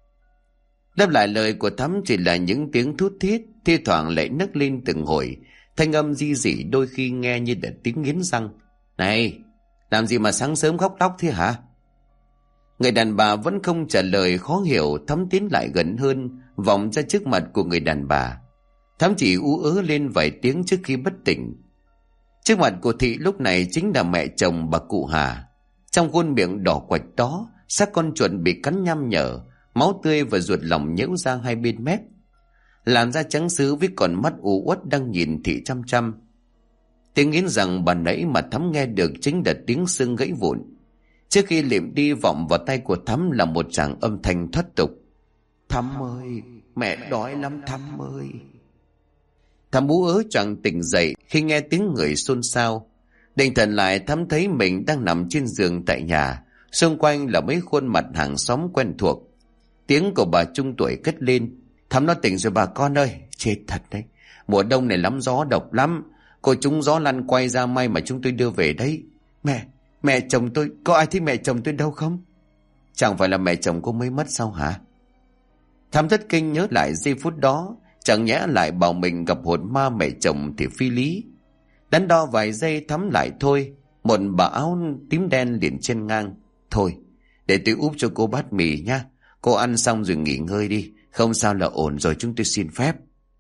S1: Đáp lại lời của Thắm chỉ là những tiếng thút thít, thi thoảng lại nấc lên từng hồi, thanh âm di dị đôi khi nghe như là tiếng nghiến răng. "Này, làm gì mà sáng sớm khóc lóc thế hả?" Người đàn bà vẫn không trả lời. Khó hiểu, Thắm tiến lại gần hơn, vòng ra trước mặt của người đàn bà. Thắm chỉ ú ớ lên vài tiếng trước khi bất tỉnh. Trước mặt của Thị lúc này chính là mẹ chồng bà cụ Hà. Trong khuôn miệng đỏ quạch đó, xác con chuột bị cắn nham nhở, máu tươi và ruột lòng nhễu ra hai bên mép. Làn da trắng xứ với con mắt u uất đang nhìn Thị chăm chăm. Tiếng nghiến rằng bà nãy mà Thắm nghe được chính là tiếng xương gãy vụn. Trước khi liệm đi, vọng vào tay của Thắm là một tràng âm thanh thoát tục: "Thắm ơi, mẹ đói lắm Thắm ơi." Thắm ú ớ choàng tỉnh dậy khi nghe tiếng người xôn xao. Định thần lại, Thắm thấy mình đang nằm trên giường tại nhà, xung quanh là mấy khuôn mặt hàng xóm quen thuộc. Tiếng của bà trung tuổi cất lên: "Thắm nó tỉnh rồi bà con ơi." "Chết thật đấy, mùa đông này lắm gió độc lắm, cô chúng gió lăn quay ra, may mà chúng tôi đưa về đấy." Mẹ chồng tôi, có ai thấy mẹ chồng tôi đâu không?" "Chẳng phải là mẹ chồng cô mới mất sao hả?" Thắm thất kinh nhớ lại giây phút đó, chẳng nhẽ lại bảo mình gặp hồn ma mẹ chồng thì phi lý. Đắn đo vài giây, Thắm lại thôi. Một bà áo tím đen liền chen ngang: "Thôi, để tôi úp cho cô bát mì nha. Cô ăn xong rồi nghỉ ngơi đi, không sao là ổn rồi, chúng tôi xin phép."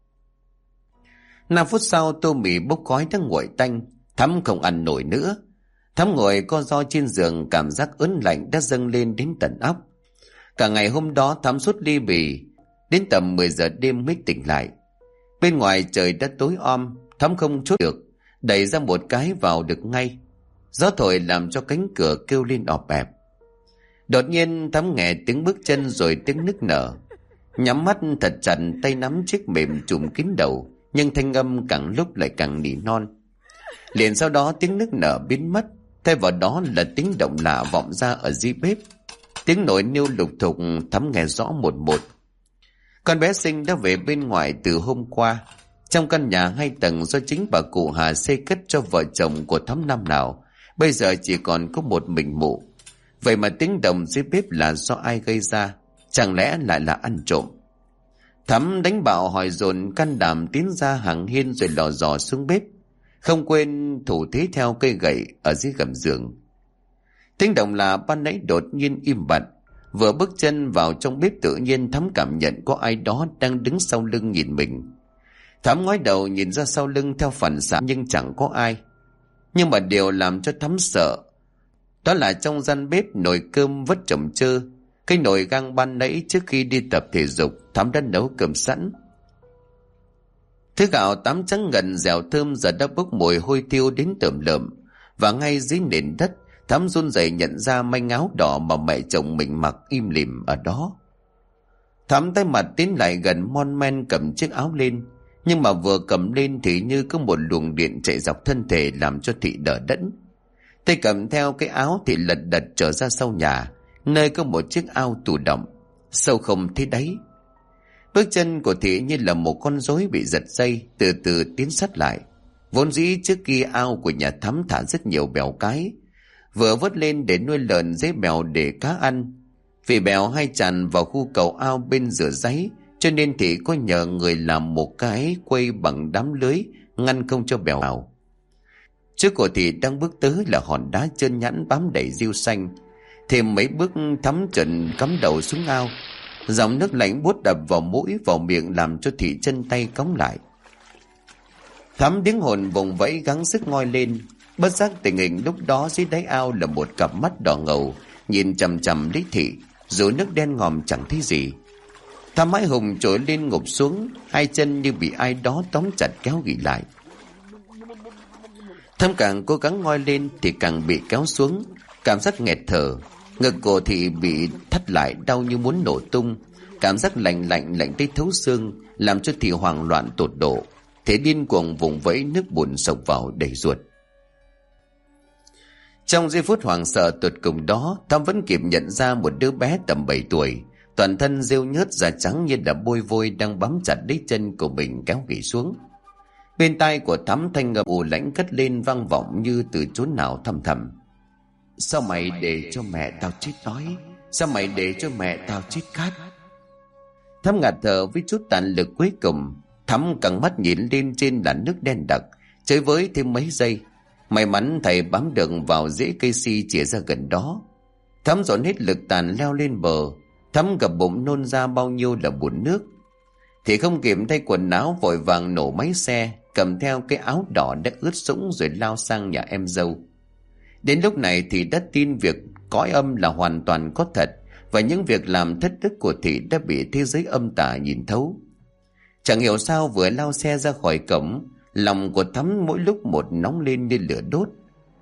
S1: 5 phút sau, tô mì bốc khói đang nguội tanh. Thắm không ăn nổi nữa. Thắm ngồi co ro trên giường, cảm giác ớn lạnh đã dâng lên đến tận óc. Cả ngày hôm đó Thắm sốt ly bì, đến tầm 10 giờ đêm mới tỉnh lại. Bên ngoài trời đã tối om, Thắm không chốt được, đẩy ra một cái vào được ngay. Gió thổi làm cho cánh cửa kêu lên ọp ẹp. Đột nhiên Thắm nghe tiếng bước chân rồi tiếng nức nở. Nhắm mắt thật chặt, tay nắm chiếc mềm trùm kín đầu, nhưng thanh âm càng lúc lại càng nỉ non. Liền sau đó tiếng nức nở biến mất, thay vào đó là tiếng động lạ vọng ra ở dưới bếp. Tiếng nồi niêu lục thục, Thắm nghe rõ một một. Con bé Sinh đã về bên ngoài từ hôm qua. Trong căn nhà 2 tầng do chính bà cụ Hà xây cất cho vợ chồng của Thắm năm nào, bây giờ chỉ còn có một mình mụ. Vậy mà tiếng động dưới bếp là do ai gây ra? Chẳng lẽ lại là ăn trộm? Thắm đánh bạo hỏi dồn, can đảm tiến ra hàng hiên rồi lò dò xuống bếp, không quên thủ thế theo cây gậy ở dưới gầm giường. Tiếng động là ban nãy đột nhiên im bặt. Vừa bước chân vào trong bếp, tự nhiên Thắm cảm nhận có ai đó đang đứng sau lưng nhìn mình. Thắm ngoái đầu nhìn ra sau lưng theo phản xạ, nhưng chẳng có ai. Nhưng mà điều làm cho Thắm sợ đó là trong gian bếp nồi cơm vất chồng chơ. Cái nồi gang ban nãy trước khi đi tập thể dục Thắm đã nấu cơm sẵn. Thứ gạo tám trắng ngần dẻo thơm giờ đã bốc mùi hôi thiêu đến tởm lợm. Và ngay dưới nền đất, Thắm run rẩy nhận ra manh áo đỏ mà mẹ chồng mình mặc im lìm ở đó. Thắm tay mặt tiến lại gần, mon men cầm chiếc áo lên. Nhưng mà vừa cầm lên thì như có một luồng điện chạy dọc thân thể, làm cho Thị đỡ đẫn. Tay cầm theo cái áo thì lật đật trở ra sau nhà, nơi có một chiếc ao tù động, sâu không thấy đáy. Bước chân của Thị như là một con rối bị giật dây, từ từ tiến sát lại. Vốn dĩ trước kia ao của nhà Thắm thả rất nhiều bèo cái, vừa vớt lên để nuôi lợn dế bèo để cá ăn. Vì bèo hay tràn vào khu cầu ao bên rửa ráy, cho nên Thị có nhờ người làm một cái quây bằng đám lưới ngăn không cho bèo vào. Trước của Thị đang bước tới là hòn đá trơn nhẵn bám đầy rêu xanh. Thêm mấy bước Thắm chuẩn cắm đầu xuống ao. Dòng nước lạnh buốt đập vào mũi vào miệng làm cho Thị chân tay cống lại. Thắm tiếng hồn vùng vẫy gắng sức ngoi lên. Bất giác tình hình lúc đó dưới đáy ao là một cặp mắt đỏ ngầu nhìn chằm chằm lấy Thị, dù nước đen ngòm chẳng thấy gì. Thắm hãi hùng trỗi lên ngụp xuống, 2 chân như bị ai đó tóm chặt kéo ghì lại. Thắm càng cố gắng ngoi lên thì càng bị kéo xuống, cảm giác nghẹt thở. Ngực cổ Thị bị thắt lại, đau như muốn nổ tung. Cảm giác lạnh tới thấu xương làm cho Thị hoảng loạn tột độ. Thế điên cuồng vùng vẫy, nước bùn sộc vào đầy ruột. Trong giây phút hoảng sợ tột cùng đó, Thắm vẫn kịp nhận ra một đứa bé tầm 7 tuổi, toàn thân rêu nhớt da trắng như là bôi vôi, đang bám chặt lấy chân của mình kéo ghì xuống. Bên tai của Thắm thanh âm u lãnh cất lên vang vọng như từ chốn nào thăm thầm: "Sao mày để cho mẹ tao chết đói? Sao mày để cho mẹ tao chết khát?" Thắm ngạt thở với chút tàn lực cuối cùng. Thắm căng mắt nhìn lên trên làn nước đen đặc, chơi với thêm mấy giây. May mắn thầy bám được vào rễ cây si chìa ra gần đó. Thắm dồn hết lực tàn leo lên bờ. Thắm gập bụng nôn ra bao nhiêu là bùn nước. Thì không kịp thay quần áo, vội vàng nổ máy xe, cầm theo cái áo đỏ đã ướt sũng rồi lao sang nhà em dâu. Đến lúc này thì đã tin việc cõi âm là hoàn toàn có thật, và những việc làm thất đức của Thị đã bị thế giới âm tà nhìn thấu. Chẳng hiểu sao vừa lao xe ra khỏi cổng, lòng của Thắm mỗi lúc một nóng lên như lửa đốt.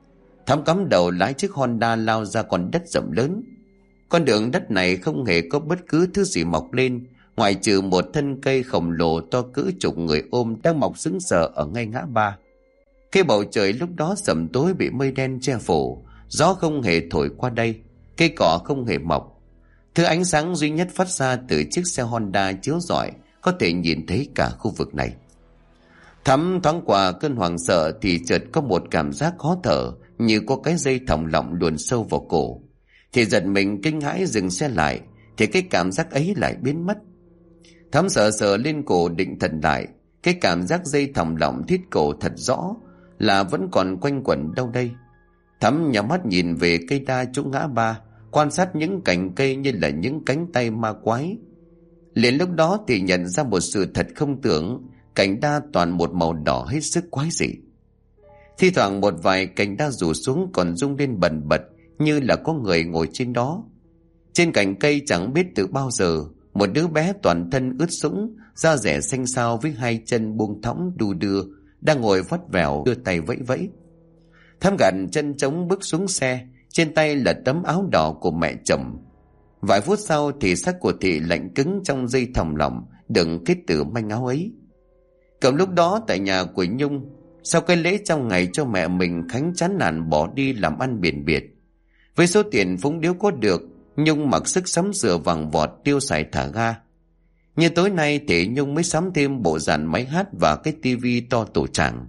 S1: Thắm cắm đầu lái chiếc Honda lao ra con đất rộng lớn. Con đường đất này không hề có bất cứ thứ gì mọc lên, ngoại trừ một thân cây khổng lồ to cỡ chục người ôm đang mọc sững sờ ở ngay ngã ba. Cái bầu trời lúc đó sầm tối bị mây đen che phủ, gió không hề thổi qua đây, cây cỏ không hề mọc. Thứ ánh sáng duy nhất phát ra từ chiếc xe Honda chiếu rọi có thể nhìn thấy cả khu vực này. Thắm thoáng qua cơn hoảng sợ thì chợt có một cảm giác khó thở, như có cái dây thòng lọng luồn sâu vào cổ. Thì giật mình kinh hãi dừng xe lại, thì cái cảm giác ấy lại biến mất. Thắm sợ sờ lên cổ định thần lại, cái cảm giác dây thòng lọng thít cổ thật rõ là vẫn còn quanh quẩn đâu đây. Thắm nhắm mắt nhìn về cây đa chỗ ngã ba, quan sát những cành cây như là những cánh tay ma quái. Liền lúc đó thì nhận ra một sự thật không tưởng, cành đa toàn một màu đỏ hết sức quái dị. Thi thoảng một vài cành đa rủ xuống còn rung lên bần bật như là có người ngồi trên đó. Trên cành cây chẳng biết từ bao giờ, một đứa bé toàn thân ướt sũng, da rẻ xanh xao với hai chân buông thõng đu đưa, đang ngồi vắt vẻo đưa tay vẫy vẫy. Thắm gạt chân trống bước xuống xe, trên tay là tấm áo đỏ của mẹ chồng. Vài phút sau thì xác của Thị lạnh cứng trong dây thòng lọng đựng kết từ manh áo ấy. Cầm lúc đó tại nhà của Nhung, sau cái lễ trong ngày cho mẹ mình, Khánh chán nản bỏ đi làm ăn biển biệt. Với số tiền phúng điếu có được, Nhung mặc sức sắm sửa vàng vọt tiêu xài thả ga. Như tối nay thì Nhung mới sắm thêm bộ dàn máy hát và cái tivi to tổ tràng.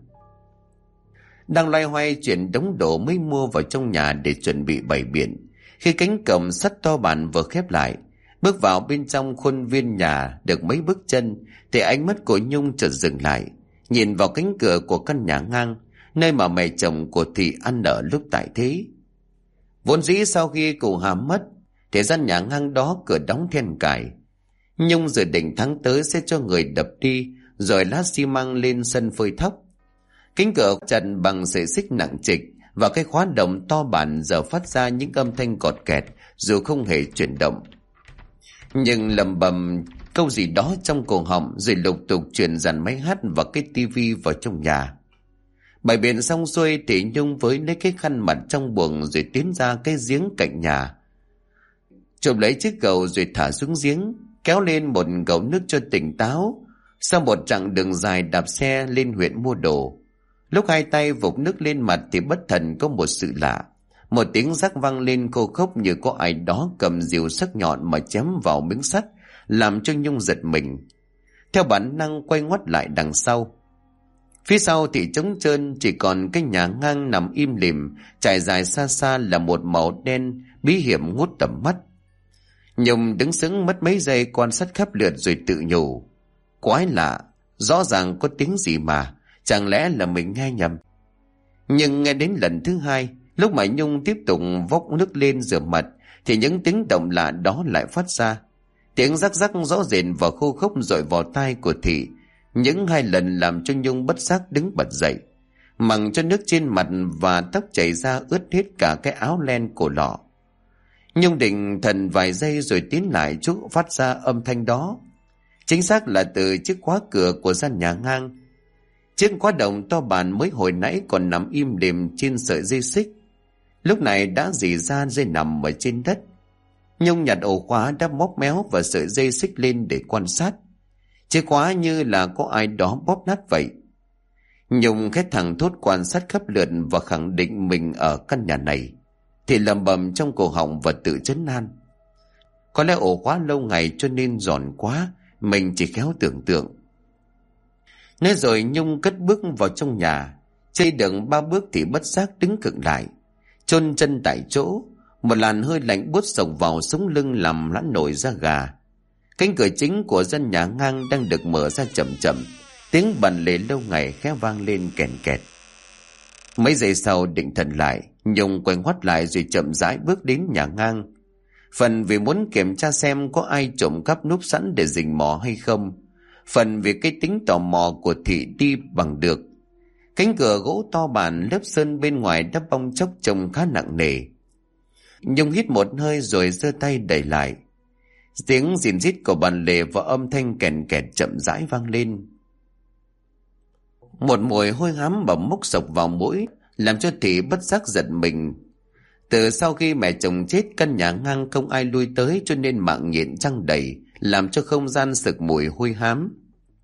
S1: Đang loay hoay chuyển đống đồ mới mua vào trong nhà để chuẩn bị bày biện, khi cánh cổng sắt to bản vừa khép lại, bước vào bên trong khuôn viên nhà được mấy bước chân thì ánh mắt của Nhung chợt dừng lại, nhìn vào cánh cửa của căn nhà ngang, nơi mà mẹ chồng của Thị ăn ở lúc tại thế. Vốn dĩ sau khi cụ Hà mất thì gian nhà ngang đó cửa đóng then cài. Nhung dự định tháng tới sẽ cho người đập đi rồi lát xi măng lên sân phơi thóc. Cánh cửa chặt bằng sợi xích nặng trịch và cái khóa đồng to bản giờ phát ra những âm thanh cọt kẹt dù không hề chuyển động. Nhưng lầm bầm câu gì đó trong cổ họng rồi lục tục chuyển dàn máy hát và cái tivi vào trong nhà. Bày biện xong xuôi thì Nhung với lấy cái khăn mặt trong buồng rồi tiến ra cái giếng cạnh nhà, chụp lấy chiếc gầu rồi thả xuống giếng, kéo lên một gầu nước cho tỉnh táo. Sau một chặng đường dài đạp xe lên huyện mua đồ, lúc hai tay vụt nước lên mặt thì bất thần có một sự lạ. Một tiếng rắc vang lên khô khốc như có ai đó cầm rìu sắc nhọn mà chém vào miếng sắt, làm cho Nhung giật mình. Theo bản năng quay ngoắt lại đằng sau. Phía sau thì trống trơn, chỉ còn cái nhà ngang nằm im lìm, trải dài xa xa là một màu đen bí hiểm ngút tầm mắt. Nhung đứng sững mất mấy giây quan sát khắp lượt rồi tự nhủ: quái lạ, rõ ràng có tiếng gì mà, chẳng lẽ là mình nghe nhầm? Nhưng nghe đến lần thứ hai, lúc mà Nhung tiếp tục vốc nước lên rửa mặt thì những tiếng động lạ đó lại phát ra. Tiếng rắc rắc rõ rệt và khô khốc dội vào tai của Thị, những hai lần làm cho Nhung bất giác đứng bật dậy, mặc cho nước trên mặt và tóc chảy ra ướt hết cả cái áo len cổ lọ. Nhung định thần vài giây rồi tiến lại chỗ phát ra âm thanh đó. Chính xác là từ chiếc khóa cửa của gian nhà ngang. Chiếc khóa đồng to bản mới hồi nãy còn nằm im lìm trên sợi dây xích, lúc này đã rỉ ra dây nằm ở trên đất. Nhung nhặt ổ khóa đã móc méo và sợi dây xích lên để quan sát. Chiếc khóa như là có ai đó bóp nát vậy. Nhung khét thẳng thốt quan sát khắp lượt và khẳng định mình ở căn nhà này, thì lầm bầm trong cổ họng và tự trấn an. Có lẽ ổ khóa lâu ngày cho nên giòn quá, mình chỉ khéo tưởng tượng. Nói rồi Nhung cất bước vào trong nhà, chưa được 3 bước thì bất giác đứng khựng lại, chôn chân tại chỗ. Một làn hơi lạnh buốt xộc vào sống lưng làm lã nổi da gà. Cánh cửa chính của gian nhà ngang đang được mở ra chậm chậm, tiếng bàn lề lâu ngày khẽ vang lên kèn kẹt. Mấy giây sau định thần lại, Nhung quay ngoắt lại rồi chậm rãi bước đến nhà ngang. Phần vì muốn kiểm tra xem có ai trộm cắp núp sẵn để rình mò hay không, phần vì cái tính tò mò của Thị đi bằng được. Cánh cửa gỗ to bản lớp sơn bên ngoài đã bong chóc trông khá nặng nề. Nhung hít một hơi rồi giơ tay đẩy lại. Tiếng rìn rít của bàn lề và âm thanh kèn kẹt chậm rãi vang lên. Một mùi hôi hám bầm mốc sộc vào mũi, làm cho Thị bất giác giật mình. Từ sau khi mẹ chồng chết, căn nhà ngang không ai lui tới, cho nên mạng nhện trăng đầy, làm cho không gian sực mùi hôi hám.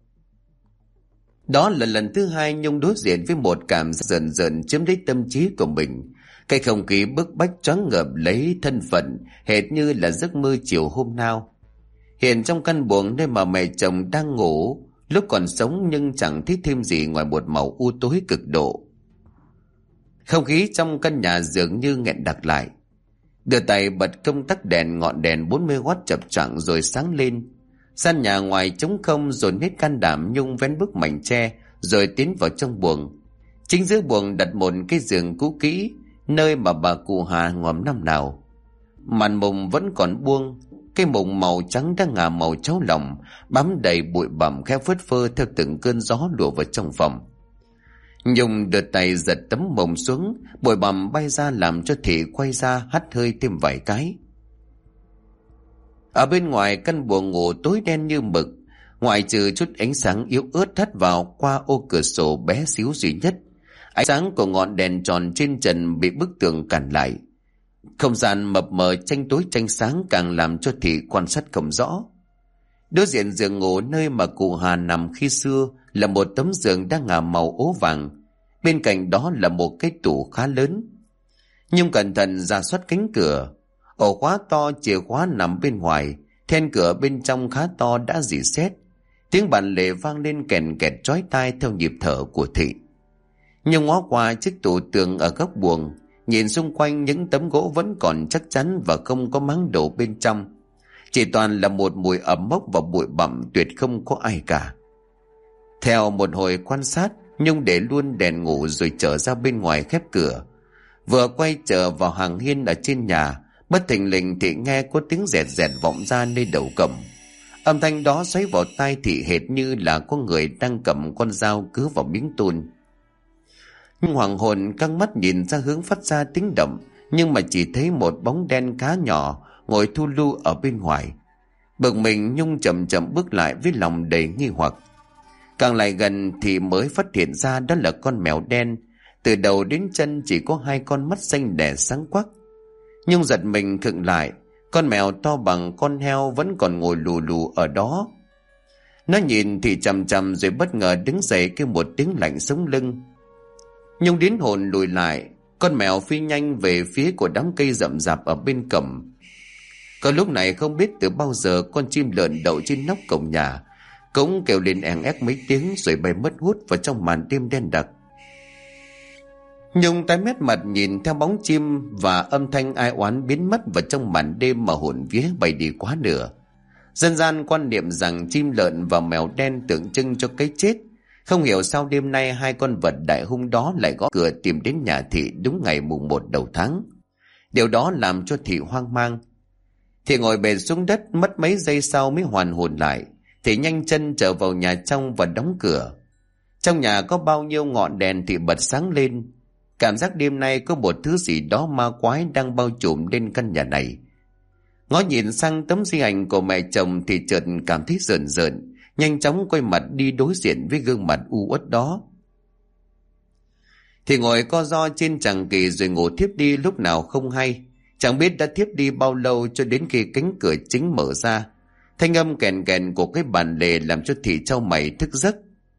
S1: Đó là lần thứ hai Nhung đối diện với một cảm giác dần dần chiếm lấy tâm trí của mình. Cái không khí bức bách choáng ngợp lấy thân phận, hệt như là giấc mơ chiều hôm nào. Hiện trong căn buồng nơi mà mẹ chồng đang ngủ, lúc còn sống nhưng chẳng thấy thêm gì ngoài một màu u tối cực độ. Không khí trong căn nhà dường như nghẹn đặc lại. Đưa tay bật công tắc đèn, ngọn đèn 40W chập choạng rồi sáng lên. Gian nhà ngoài trống không, dồn hết can đảm Nhung vén bức mảnh tre rồi tiến vào trong buồng. Chính giữa buồng đặt một cái giường cũ kỹ, nơi mà bà cụ Hà ngòm năm nào. Màn mùng vẫn còn buông, cái mùng màu trắng đang ngả màu cháo lòng, bám đầy bụi bặm khẽ phất phơ theo từng cơn gió lùa vào trong phòng. Nhung đưa tay giật tấm mùng xuống, bụi bặm bay ra làm cho Thị quay ra hắt hơi thêm vài cái. Ở bên ngoài căn buồng ngủ tối đen như mực, ngoại trừ chút ánh sáng yếu ớt hắt vào qua ô cửa sổ bé xíu duy nhất. Ánh sáng của ngọn đèn tròn trên trần bị bức tường cản lại. Không gian mập mờ tranh tối tranh sáng càng làm cho Thị quan sát không rõ. Đối diện giường ngủ nơi mà cụ Hà nằm khi xưa là một tấm giường đang ngả màu ố vàng. Bên cạnh đó là một cái tủ khá lớn. Nhưng cẩn thận rà soát cánh cửa, ổ khóa to, chìa khóa nằm bên ngoài, then cửa bên trong khá to đã rỉ sét. Tiếng bản lề vang lên kèn kẹt chói tai theo nhịp thở của Thị. Nhưng ngó qua chiếc tủ tường ở góc buồng, nhìn xung quanh những tấm gỗ vẫn còn chắc chắn và không có máng đồ bên trong. Chỉ toàn là một mùi ẩm mốc và bụi bặm, tuyệt không có ai cả. Theo một hồi quan sát, Nhung để luôn đèn ngủ rồi trở ra bên ngoài khép cửa. Vừa quay trở vào hàng hiên ở trên nhà, bất thình lình Thị nghe có tiếng rẹt rẹt vọng ra nơi đầu cổng. Âm thanh đó xoáy vào tai Thị hệt như là có người đang cầm con dao cứa vào miếng tôn. Nhưng hoàng hồn căng mắt nhìn ra hướng phát ra tiếng động, nhưng mà chỉ thấy một bóng đen khá nhỏ ngồi thu lu ở bên ngoài. Bực mình, Nhung chậm chậm bước lại với lòng đầy nghi hoặc. Càng lại gần thì mới phát hiện ra đó là con mèo đen, từ đầu đến chân chỉ có hai con mắt xanh đè sáng quắc. Nhung giật mình khựng lại, con mèo to bằng con heo vẫn còn ngồi lù lù ở đó. Nó nhìn thì chằm chằm rồi bất ngờ đứng dậy kêu một tiếng lạnh sống lưng. Nhung đến hồn lùi lại, con mèo phi nhanh về phía của đám cây rậm rạp ở bên cổng. Có lúc này không biết từ bao giờ con chim lợn đậu trên nóc cổng nhà cũng kêu lên eng ép mấy tiếng rồi bay mất hút vào trong màn đêm đen đặc. Nhung tái mét mặt nhìn theo bóng chim và âm thanh ai oán biến mất vào trong màn đêm mà hồn vía bay đi quá nửa. Dân gian quan niệm rằng chim lợn và mèo đen tượng trưng cho cái chết. Không hiểu sao đêm nay hai con vật đại hung đó lại gõ cửa tìm đến nhà Thị đúng ngày mùng 1 đầu tháng. Điều đó làm cho Thị hoang mang. Thị ngồi bệt xuống đất, mất mấy giây sau mới hoàn hồn lại. Thị nhanh chân trở vào nhà trong và đóng cửa. Trong nhà có bao nhiêu ngọn đèn Thị bật sáng lên. Cảm giác đêm nay có một thứ gì đó ma quái đang bao trùm lên căn nhà này. Ngó nhìn sang tấm di ảnh của mẹ chồng thì chợt cảm thấy rợn rợn, nhanh chóng quay mặt đi đối diện với gương mặt u uất đó. Thì ngồi co ro trên chàng kỷ rồi ngủ thiếp đi lúc nào không hay. Chẳng biết đã thiếp đi bao lâu cho đến khi cánh cửa chính mở ra. Thanh âm kèn kèn của cái bàn lề làm cho Thị chau mày thức giấc.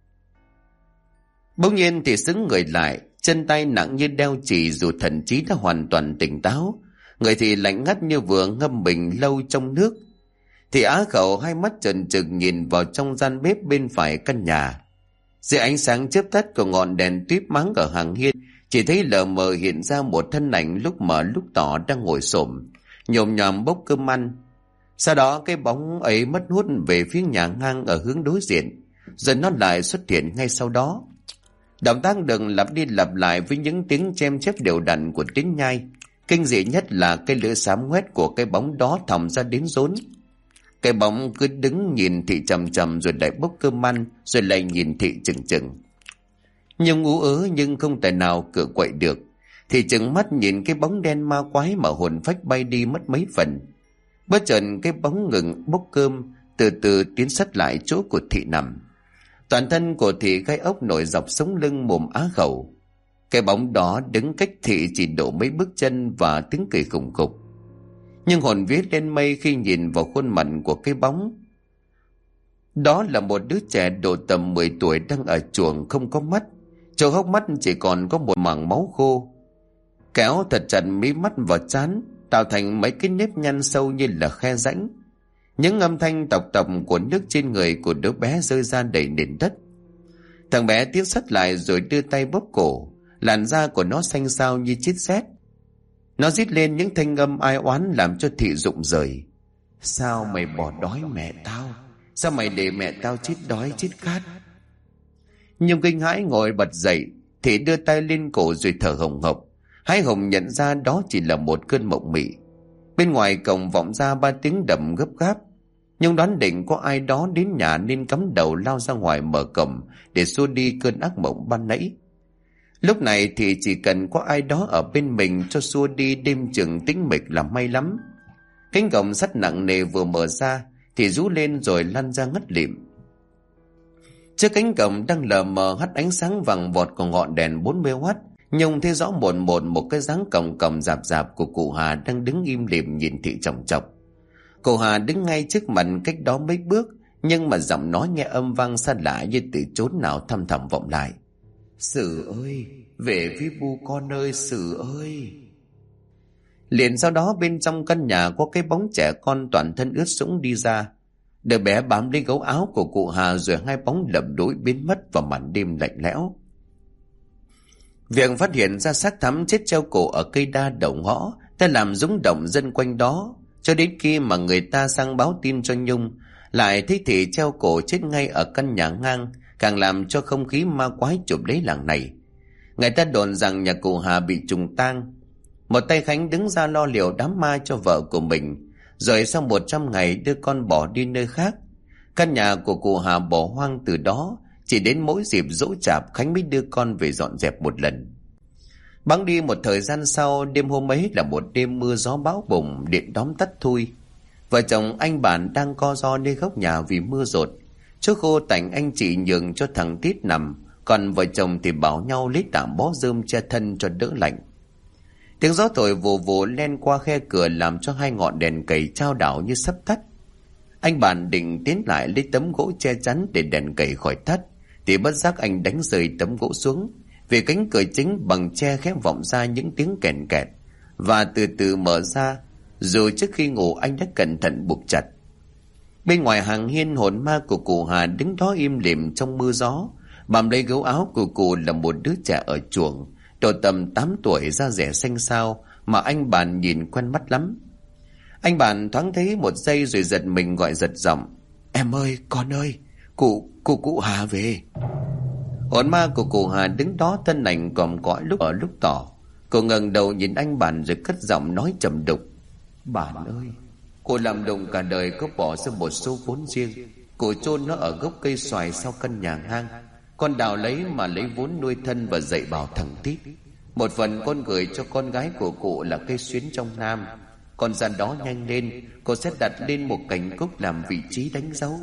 S1: Bỗng nhiên Thị sững người lại, chân tay nặng như đeo chì dù thần trí đã hoàn toàn tỉnh táo. Người thì lạnh ngắt như vừa ngâm mình lâu trong nước. Thì á khẩu hai mắt trần trừng nhìn vào trong gian bếp bên phải căn nhà. Dưới ánh sáng chớp tắt của ngọn đèn tuýp máng ở hàng hiên, chỉ thấy lờ mờ hiện ra một thân ảnh lúc mờ lúc tỏ đang ngồi xổm nhồm nhòm bốc cơm ăn. Sau đó cái bóng ấy mất hút về phía nhà ngang ở hướng đối diện, rồi nó lại xuất hiện ngay sau đó. Động tác đừng lặp đi lặp lại với những tiếng chém chép đều đặn của tiếng nhai. Kinh dị nhất là cái lưỡi xám ngoét của cái bóng đó thòng ra đến rốn. Cái bóng cứ đứng nhìn Thị chằm chằm rồi lại bốc cơm ăn, rồi lại nhìn Thị chừng chừng. Nhung ú ớ nhưng không thể nào cựa quậy được. Thì chừng mắt nhìn cái bóng đen ma quái mà hồn phách bay đi mất mấy phần. Bất chợt cái bóng ngừng bốc cơm, từ từ tiến sát lại chỗ của Thị nằm. Toàn thân của Thị gai ốc nổi dọc sống lưng mồm á khẩu. Cái bóng đó đứng cách thị chỉ độ mấy bước chân và tiếng cười khủng khục. Nhưng hồn vía lên mây khi nhìn vào khuôn mặt của cái bóng. Đó là một đứa trẻ độ tầm 10 tuổi đang ở chuồng không có mắt. Chỗ hốc mắt chỉ còn có một mảng máu khô. Kéo thật chặt mí mắt vào trán, tạo thành mấy cái nếp nhăn sâu như là khe rãnh. Những âm thanh tọc tọc của nước trên người của đứa bé rơi ra đầy nền đất. Thằng bé tiến sát lại rồi đưa tay bóp cổ. Làn da của nó xanh xao như chít sét. Nó rít lên những thanh âm ai oán làm cho Thị rụng rời. Sao mày bỏ đói mẹ tao? Sao mày để mẹ tao chết đói chết khát? Nhung kinh hãi ngồi bật dậy. Thị đưa tay lên cổ rồi thở hồng hộc. Hai Hồng nhận ra đó chỉ là một cơn mộng mị. Bên ngoài cổng vọng ra 3 tiếng đập gấp gáp. Nhung đoán định có ai đó đến nhà nên cắm đầu lao ra ngoài mở cổng để xua đi cơn ác mộng ban nãy. Lúc này thì chỉ cần có ai đó ở bên mình cho xua đi đêm chừng tĩnh mịch là may lắm. Cánh cổng sắt nặng nề vừa mở ra thì rú lên rồi lăn ra ngất lịm. Trước cánh cổng đang lờ mờ hắt ánh sáng vàng vọt của ngọn đèn 40W. Nhung thấy rõ một cái dáng còng còng rạp rạp của cụ Hà đang đứng im lìm nhìn Thị chòng chọc. Cụ Hà đứng ngay trước mặt cách đó mấy bước, nhưng mà giọng nói nghe âm vang xa lạ như từ chốn nào thăm thẳm vọng lại. Sử ơi, về với bu con ơi, Sử ơi. Liền sau đó bên trong căn nhà có cái bóng trẻ con toàn thân ướt sũng đi ra. Đứa bé bám lấy gấu áo của cụ Hà rồi hai bóng lầm đuổi biến mất vào màn đêm lạnh lẽo. Việc phát hiện ra xác Thắm chết treo cổ ở cây đa đầu ngõ đã làm rúng động dân quanh đó, cho đến khi mà người ta sang báo tin cho Nhung lại thấy Thị treo cổ chết ngay ở căn nhà ngang, càng làm cho không khí ma quái chụp lấy làng này. Người ta đồn rằng nhà cụ Hà bị trùng tang. Một tay Khánh đứng ra lo liệu đám ma cho vợ của mình, rồi sau 100 ngày đưa con bỏ đi nơi khác. Căn nhà của cụ Hà bỏ hoang từ đó, chỉ đến mỗi dịp giỗ chạp Khánh mới đưa con về dọn dẹp một lần. Bẵng đi một thời gian sau, đêm hôm ấy là một đêm mưa gió bão bùng, điện đóm tắt thui. Vợ chồng anh Bản đang co ro nơi góc nhà vì mưa dột. Trước khô tảnh anh chị nhường cho thằng Tít nằm, còn vợ chồng thì bảo nhau lấy tạm bó rơm che thân cho đỡ lạnh. Tiếng gió thổi vù vù len qua khe cửa làm cho hai ngọn đèn cầy chao đảo như sắp tắt. Anh Bản định tiến lại lấy tấm gỗ che chắn để đèn cầy khỏi tắt, thì bất giác anh đánh rơi tấm gỗ xuống, vì cánh cửa chính bằng tre khép vọng ra những tiếng kèn kẹt và từ từ mở ra, dù trước khi ngủ anh đã cẩn thận buộc chặt. Bên ngoài hàng hiên, hồn ma của cụ Hà đứng đó im lìm trong mưa gió, bám lấy gấu áo của cụ là một đứa trẻ ở chuồng, độ tầm 8 tuổi, da dẻ xanh xao mà anh Bản nhìn quen mắt lắm. Anh Bản thoáng thấy một giây rồi giật mình gọi giật giọng: Em ơi, con ơi, cụ Hà về. Hồn ma của cụ Hà đứng đó thân ảnh còm cõi lúc ở lúc tỏ. Cô ngẩng đầu nhìn anh Bản rồi cất giọng nói trầm đục: Bản ơi, cô làm đồng cả đời có bỏ ra một số vốn riêng, cô chôn nó ở gốc cây xoài sau căn nhà ngang. Con đào lấy mà lấy vốn nuôi thân và dạy bảo thằng Tít. Một phần con gửi cho con gái của cụ là cây xuyến trong Nam. Con ra đó nhanh lên, cô sẽ đặt lên một cành cúc làm vị trí đánh dấu.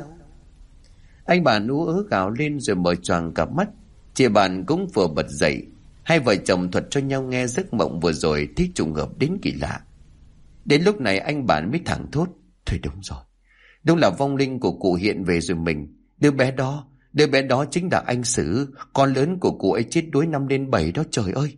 S1: Anh Bản ú ớ gào lên rồi mở choàng cả mắt. Chị Bản cũng vừa bật dậy. Hai vợ chồng thuật cho nhau nghe giấc mộng vừa rồi thấy trùng hợp đến kỳ lạ. Đến lúc này anh Bản mới thẳng thốt: Thôi đúng rồi, đúng là vong linh của cụ hiện về rồi mình. Đứa bé đó chính là anh Sử, con lớn của cụ ấy chết đuối năm lên 7 đó, trời ơi.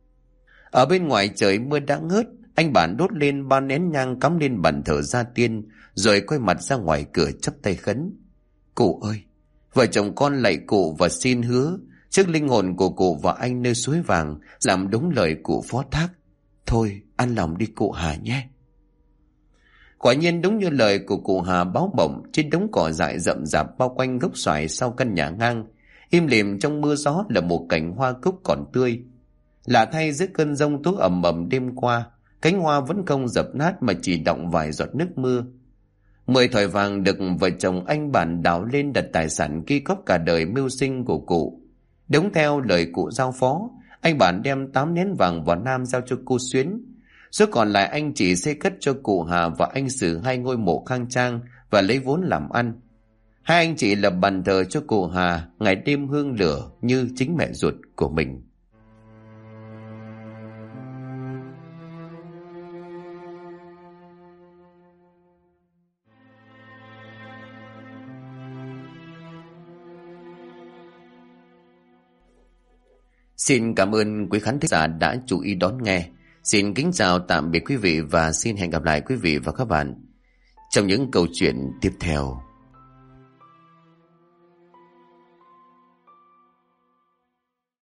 S1: Ở bên ngoài trời mưa đã ngớt. Anh Bản đốt lên 3 nén nhang cắm lên bàn thờ gia tiên, rồi quay mặt ra ngoài cửa chắp tay khấn: Cụ ơi, vợ chồng con lạy cụ và xin hứa trước linh hồn của cụ và anh nơi suối vàng làm đúng lời cụ phó thác. Thôi an lòng đi cụ Hà nhé. Quả nhiên đúng như lời của cụ Hà báo mộng, trên đống cỏ dại rậm rạp bao quanh gốc xoài sau căn nhà ngang, im lìm trong mưa gió là một cành hoa cúc còn tươi. Lạ thay, giữa cơn giông tố ầm ầm đêm qua, cánh hoa vẫn không dập nát mà chỉ đọng vài giọt nước mưa. 10 thỏi vàng được vợ chồng anh Bản đào lên đặt tài sản ghi góp cả đời mưu sinh của cụ. Đúng theo lời cụ giao phó, anh Bản đem 8 nén vàng vào Nam giao cho cô Xuyến. Số còn lại anh chỉ xây cất cho cụ Hà và anh Sử 2 ngôi mộ khang trang và lấy vốn làm ăn. Hai anh chị lập bàn thờ cho cụ Hà, ngày đêm hương lửa như chính mẹ ruột của mình. Xin cảm ơn quý khán thính giả đã chú ý đón nghe. Xin kính chào tạm biệt quý vị và xin hẹn gặp lại quý vị và các bạn trong những câu chuyện tiếp theo.